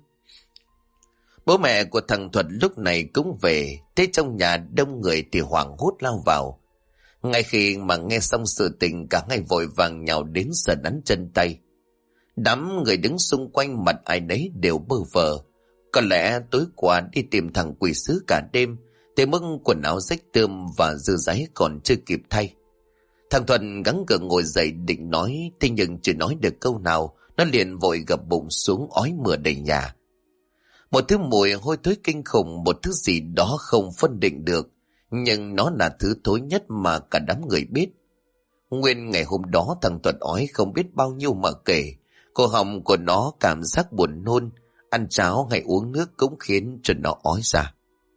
Bố mẹ của thằng Thuật lúc này cũng về, thế trong nhà đông người thì hoảng hốt lao vào. Ngay khi mà nghe xong sự tình, cả hai vội vàng nhào đến sờ nắn chân tay. Đám người đứng xung quanh mặt ai nấy đều bơ vờ. Có lẽ tối qua đi tìm thằng quỷ sứ cả đêm, tới mức quần áo rách tươm và dư dáy còn chưa kịp thay. Thằng Thuận gắng gượng ngồi dậy định nói, thế nhưng chưa nói được câu nào, nó liền vội gập bụng xuống ói mửa đầy nhà. Một thứ mùi hôi thối kinh khủng, một thứ gì đó không phân định được, nhưng nó là thứ thối nhất mà cả đám người biết. Nguyên ngày hôm đó thằng Thuận ói không biết bao nhiêu mà kể, cổ họng của nó cảm giác buồn nôn, ăn cháo hay uống nước cũng khiến cho nó ói ra.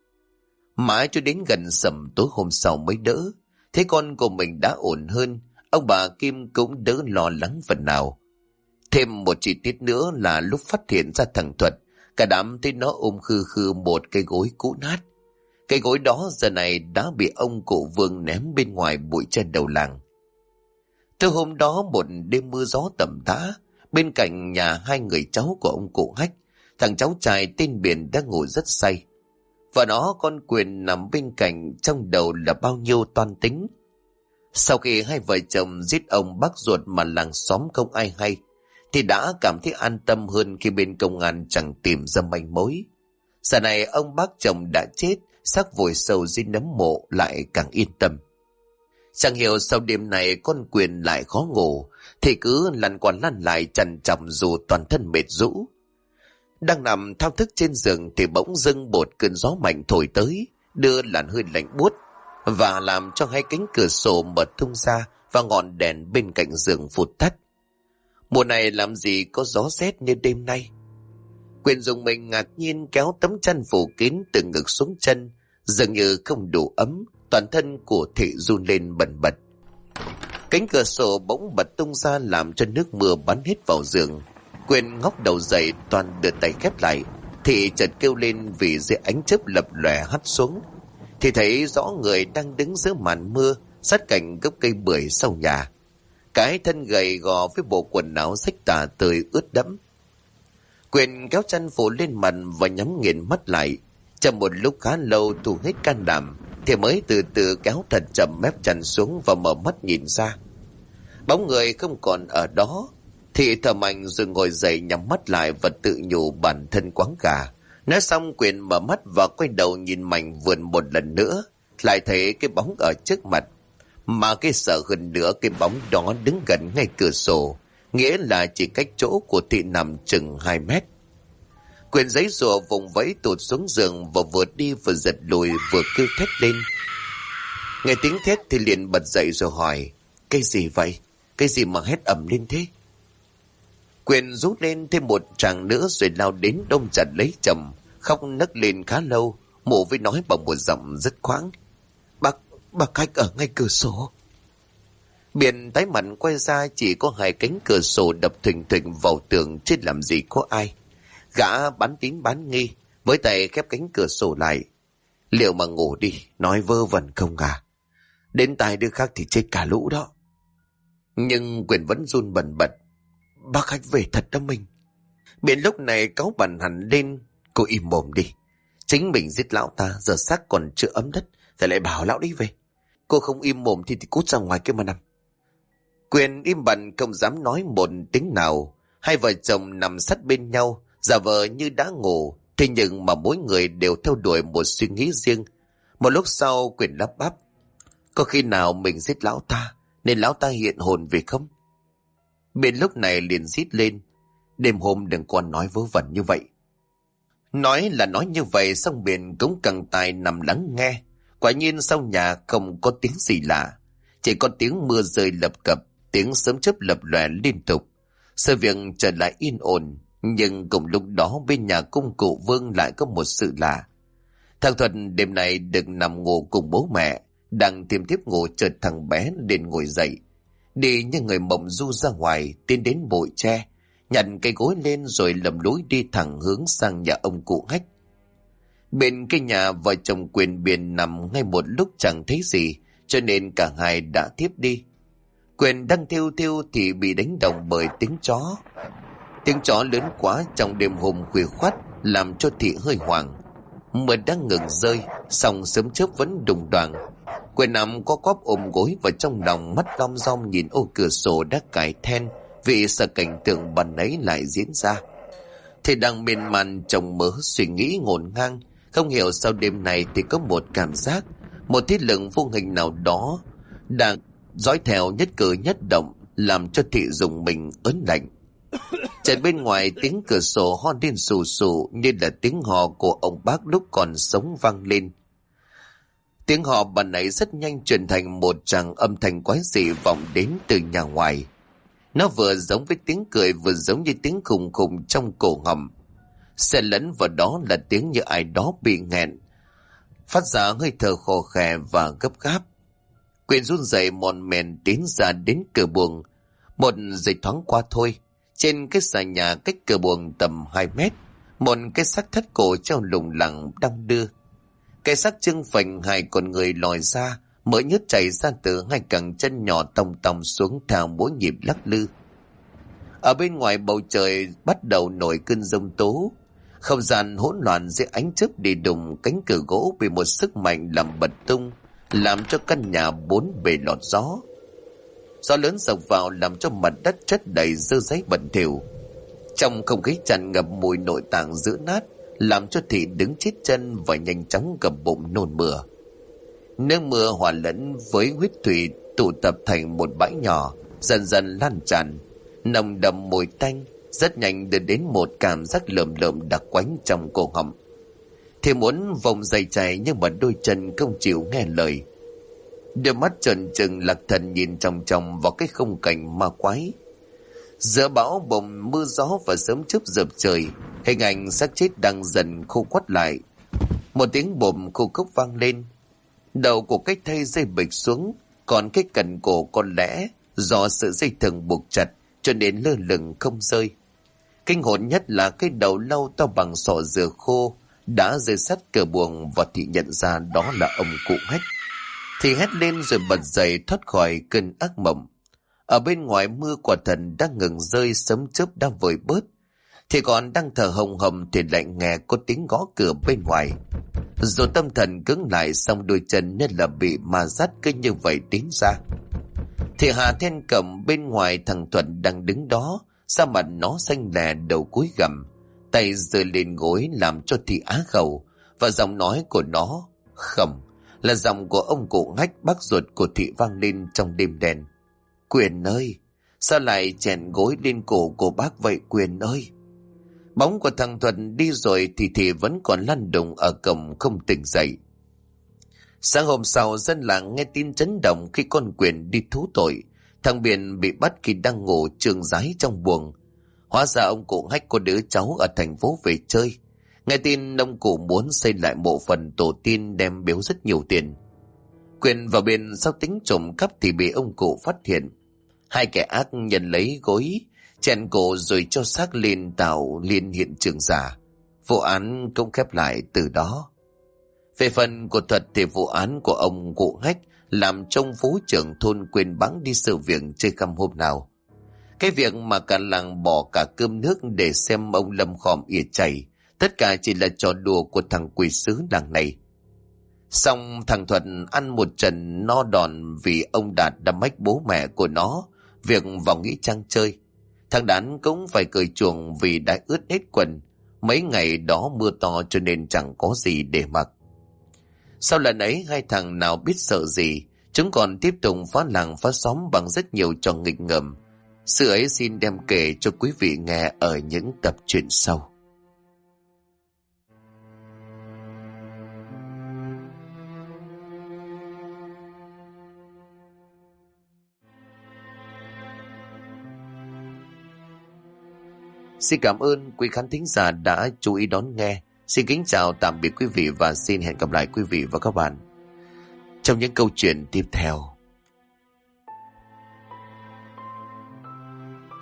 Mãi cho đến gần sầm tối hôm sau mới đỡ. Thế con của mình đã ổn hơn, ông bà Kim cũng đỡ lo lắng phần nào. Thêm một chi tiết nữa là lúc phát hiện ra thằng Thuật, cả đám thấy nó ôm khư khư một cái gối cũ nát. Cái gối đó giờ này đã bị ông cụ Vương ném bên ngoài bụi tre đầu làng. Từ hôm đó một đêm mưa gió tầm tã, bên cạnh nhà hai người cháu của ông cụ Hách, thằng cháu trai tên Biển đang ngủ rất say. Và nó con Quyền nằm bên cạnh, trong đầu là bao nhiêu toan tính. Sau khi hai vợ chồng giết ông bác ruột mà làng xóm không ai hay, thì đã cảm thấy an tâm hơn khi bên công an chẳng tìm ra manh mối. Giờ này ông bác chồng đã chết, xác vùi sâu dưới nấm mộ lại càng yên tâm. Chẳng hiểu sau đêm này con Quyền lại khó ngủ, thì cứ lăn qua lăn lại trằn trọc dù toàn thân mệt rũ. Đang nằm thao thức trên giường thì bỗng dưng một cơn gió mạnh thổi tới, đưa làn hơi lạnh buốt và làm cho hai cánh cửa sổ mở tung ra và ngọn đèn bên cạnh giường phụt tắt. Mùa này làm gì có gió rét như đêm nay. Quyền dùng mình ngạc nhiên kéo tấm chăn phủ kín từ ngực xuống chân, dường như không đủ ấm, toàn thân của thị run lên bần bật. Cánh cửa sổ bỗng bật tung ra làm cho nước mưa bắn hết vào giường. Quyền ngóc đầu dậy toàn đưa tay khép lại, thì chợt kêu lên vì dưới ánh chớp lập lòe hắt xuống. Thì thấy rõ người đang đứng giữa màn mưa, sát cạnh gốc cây bưởi sau nhà. Cái thân gầy gò với bộ quần áo rách tả tơi ướt đẫm. Quyền kéo chăn phủ lên mặt và nhắm nghiền mắt lại. Trong một lúc khá lâu thu hết can đảm, thì mới từ từ kéo thật chậm mép chăn xuống và mở mắt nhìn ra. Bóng người không còn ở đó. Thì thở mạnh rồi ngồi dậy nhắm mắt lại và tự nhủ bản thân quáng gà. Nói xong Quyền mở mắt và quay đầu nhìn mảnh vườn một lần nữa, lại thấy cái bóng ở trước mặt. Mà cái sợ hơn nữa, cái bóng đó đứng gần ngay cửa sổ, nghĩa là chỉ cách chỗ của thị nằm chừng 2 mét. Quyền giấy rùa vùng vẫy tụt xuống giường và vừa đi vừa giật lùi vừa kêu thét lên. Nghe tiếng thét thì liền bật dậy rồi hỏi: cái gì vậy? Cái gì mà hét ầm lên thế? Quyền rút lên thêm một tràng nữa rồi lao đến ôm chặt lấy chồng, khóc nấc lên khá lâu. Mụ với nói bằng một giọng rất khoáng: Bác Khách ở ngay cửa sổ. Biển tái mặt quay ra, chỉ có hai cánh cửa sổ đập thình thình vào tường, chứ làm gì có ai. Gã bán tín bán nghi, với tay khép cánh cửa sổ lại. Liệu mà ngủ đi, nói vơ vẩn không à? Đến tai đứa khác thì chết cả lũ đó. Nhưng Quyền vẫn run bần bật: Bác Khách về thật đó mình. Biển lúc này cáu bẩn hẳn lên: Cô im mồm đi. Chính mình giết lão ta, giờ xác còn chưa ấm đất, thì lại bảo lão đi về. Cô không im mồm thì cút ra ngoài kia mà nằm. Quyền im bặt không dám nói một tiếng nào. Hai vợ chồng nằm sát bên nhau, giả vờ như đã ngủ. Thế nhưng mà mỗi người đều theo đuổi một suy nghĩ riêng. Một lúc sau Quyền lắp bắp: Có khi nào mình giết lão ta nên lão ta hiện hồn về không? Bên lúc này liền rít lên: Đêm hôm đừng còn nói vớ vẩn như vậy. Nói là nói như vậy, xong biển cũng căng tai nằm lắng nghe. Quả nhiên sau nhà không có tiếng gì lạ, chỉ có tiếng mưa rơi lập cập, tiếng sấm chớp lập lòe liên tục. Sự việc trở lại yên ổn, nhưng cùng lúc đó bên nhà cung cụ Vương lại có một sự lạ. Thằng Thuận đêm nay được nằm ngủ cùng bố mẹ, đang tiêm tiếp ngủ chợt thằng bé liền ngồi dậy, đi như người mộng du ra ngoài, tiến đến bụi tre, nhặt cây gối lên rồi lầm lũi đi thẳng hướng sang nhà ông cụ Hách. Bên cái nhà vợ chồng Quyền Biển nằm ngay một lúc chẳng thấy gì, cho nên cả hai đã tiếp đi. Quyền đang thiêu thiêu thì bị đánh động bởi tiếng chó. Tiếng chó lớn quá trong đêm hôm khuya khoắt làm cho thị hơi hoảng. Mưa đang ngừng rơi, song sớm chớp vẫn đùng đoàng. Quyền nằm co quắp ôm gối vào trong lòng, mắt đom đom nhìn ô cửa sổ đã cài then, vì sợ cảnh tượng ban nãy lại diễn ra. Thì đang miên man trong mớ suy nghĩ ngổn ngang, không hiểu sao đêm này thì có một cảm giác, một thiết lực vô hình nào đó đang dõi theo nhất cử nhất động, làm cho thị dùng mình ớn lạnh. Chạy bên ngoài tiếng cửa sổ ho lên sù sù như là tiếng hò của ông bác lúc còn sống vang lên. Tiếng hò ban nãy rất nhanh chuyển thành một tràng âm thanh quái dị vọng đến từ nhà ngoài. Nó vừa giống với tiếng cười, vừa giống như tiếng khùng khùng trong cổ họng. Xen lẫn vào đó là tiếng như ai đó bị nghẹn, phát ra hơi thở khò khè và gấp gáp. Quyền run rẩy mòn mèn tiến ra đến cửa buồng. Một giây thoáng qua thôi, trên cái xà nhà cách cửa buồng tầm 2 mét, một cái xác thất cổ treo lủng lẳng đong đưa. Cái xác trưng phình, hai con người lòi ra, mỡ nhớt chảy ra từ hai cẳng chân nhỏ tòng tòng xuống theo mỗi nhịp lắc lư. Ở bên ngoài bầu trời bắt đầu nổi cơn giông tố, không gian hỗn loạn dưới ánh chớp đi đùng, cánh cửa gỗ bị một sức mạnh làm bật tung, làm cho căn nhà bốn bề lọt gió. Gió lớn sộc vào làm cho mặt đất chất đầy dơ giấy bẩn thỉu. Trong không khí tràn ngập mùi nội tạng dữ nát, làm cho thị đứng chết chân và nhanh chóng gầm bụng nôn mửa. Nước mưa hòa lẫn với huyết thủy tụ tập thành một bãi nhỏ, dần dần lan tràn, nồng đậm mùi tanh, rất nhanh đưa đến một cảm giác lợm lợm đặc quánh trong cổ họng. Thì muốn vòng dày chảy nhưng mà đôi chân không chịu nghe lời. Đôi mắt trợn trừng Lạc Thần nhìn chòng chòng vào cái khung cảnh ma quái. Giữa bão bùng mưa gió và sớm chớp dập trời, hình ảnh xác chết đang dần khô quắt lại. Một tiếng bồm khô khốc vang lên. Đầu của cái thây rơi bịch xuống, còn cái cần cổ có lẽ do sự dây thừng buộc chặt cho nên lơ lửng không rơi. Kinh hồn nhất là cái đầu lâu to bằng sọ dừa khô đã rơi sát cửa buồng, và thị nhận ra đó là ông cụ Hách. Thì hét lên rồi bật dậy thoát khỏi cơn ác mộng. Ở bên ngoài mưa quả thần đang ngừng rơi, sấm chớp đã vơi bớt. Thì còn đang thở hồng hồng thì lại nghe có tiếng gõ cửa bên ngoài. Rồi tâm thần cứng lại, xong đôi chân nên là bị ma dắt cứ như vậy tiến ra. Thì Hà then cầm bên ngoài thằng Thuận đang đứng đó, da mặt nó xanh lè, đầu cúi gằm, tay giơ lên gối làm cho thị á khẩu, và giọng nói của nó khẩm là giọng của ông cụ Hách, bác ruột của thị, vang lên trong đêm đen. Quyền ơi, sao lại chèn gối lên cổ của bác vậy Quyền ơi? Bóng của thằng Thuận đi rồi thì thị vẫn còn lăn đùng ở cổng không tỉnh dậy. Sáng hôm sau, dân làng nghe tin chấn động khi con Quyền đi thú tội. Thằng Biển bị bắt khi đang ngủ trường giái trong buồng. Hóa ra ông cụ Hách có đứa cháu ở thành phố về chơi. Nghe tin ông cụ muốn xây lại mộ phần tổ tiên, đem biếu rất nhiều tiền. Quyền vào bên sau tính trộm cắp thì bị ông cụ phát hiện. Hai kẻ ác nhận lấy gối chèn cổ rồi cho xác lên tạo liên hiện trường giả. Vụ án cũng khép lại từ đó. Về phần của Thuật thì vụ án của ông cụ Hách làm trong phố trưởng thôn quên bẵng đi sự việc chơi khăm hôm nào. Cái việc mà cả làng bỏ cả cơm nước để xem ông Lâm khòm ỉa chảy, tất cả chỉ là trò đùa của thằng quỷ sứ làng này. Xong thằng Thuận ăn một trận no đòn vì ông Đạt đã mách bố mẹ của nó việc vào nghĩa trang chơi. Thằng Đán cũng phải cởi chuồng vì đã ướt hết quần. Mấy ngày đó mưa to cho nên chẳng có gì để mặc. Sau lần ấy hai thằng nào biết sợ gì, chúng còn tiếp tục phá làng phá xóm bằng rất nhiều trò nghịch ngợm. Sự ấy xin đem kể cho quý vị nghe ở những tập truyện sau. Xin cảm ơn quý khán thính giả đã chú ý đón nghe. Xin kính chào tạm biệt quý vị và xin hẹn gặp lại quý vị và các bạn trong những câu chuyện tiếp theo.